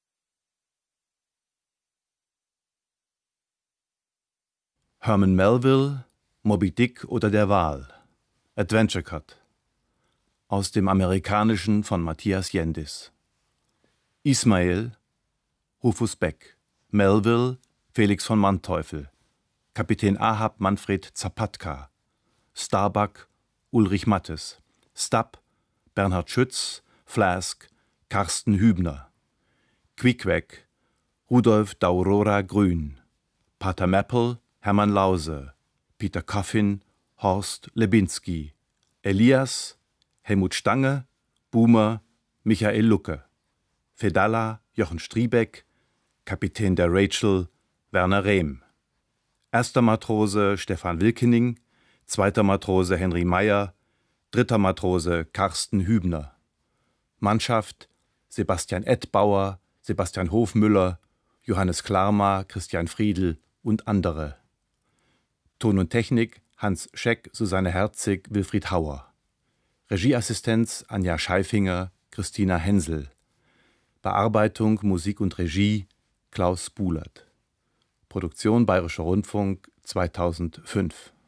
Herman Melville, Moby Dick oder der Wal. Adventure Cut. Aus dem Amerikanischen von Matthias Jendis. Ismael, Rufus Beck. Melville, Felix von Manteuffel. Kapitän Ahab Manfred Zapatka. Starbuck, Ulrich Mattes. Stubb, Bernhard Schütz. Flask, Carsten Hübner. Quickweg, Rudolf Daurora Grün. Pater Maple, Hermann Lause. Peter Coffin, Horst Lebinski. Elias, Helmut Stange. Boomer, Michael Lucke. Fedalla, Jochen Striebeck. Kapitän der Rachel, Werner Rehm. Erster Matrose Stefan Wilkening, zweiter Matrose Henry Meyer, dritter Matrose Carsten Hübner. Mannschaft Sebastian Edbauer, Sebastian Hofmüller, Johannes Klarmar, Christian Friedl und andere. Ton und Technik Hans Scheck, Susanne Herzig, Wilfried Hauer. Regieassistenz Anja Scheifinger, Christina Hensel. Bearbeitung, Musik und Regie Klaus Buhlert. Produktion Bayerischer Rundfunk zweitausendfünf.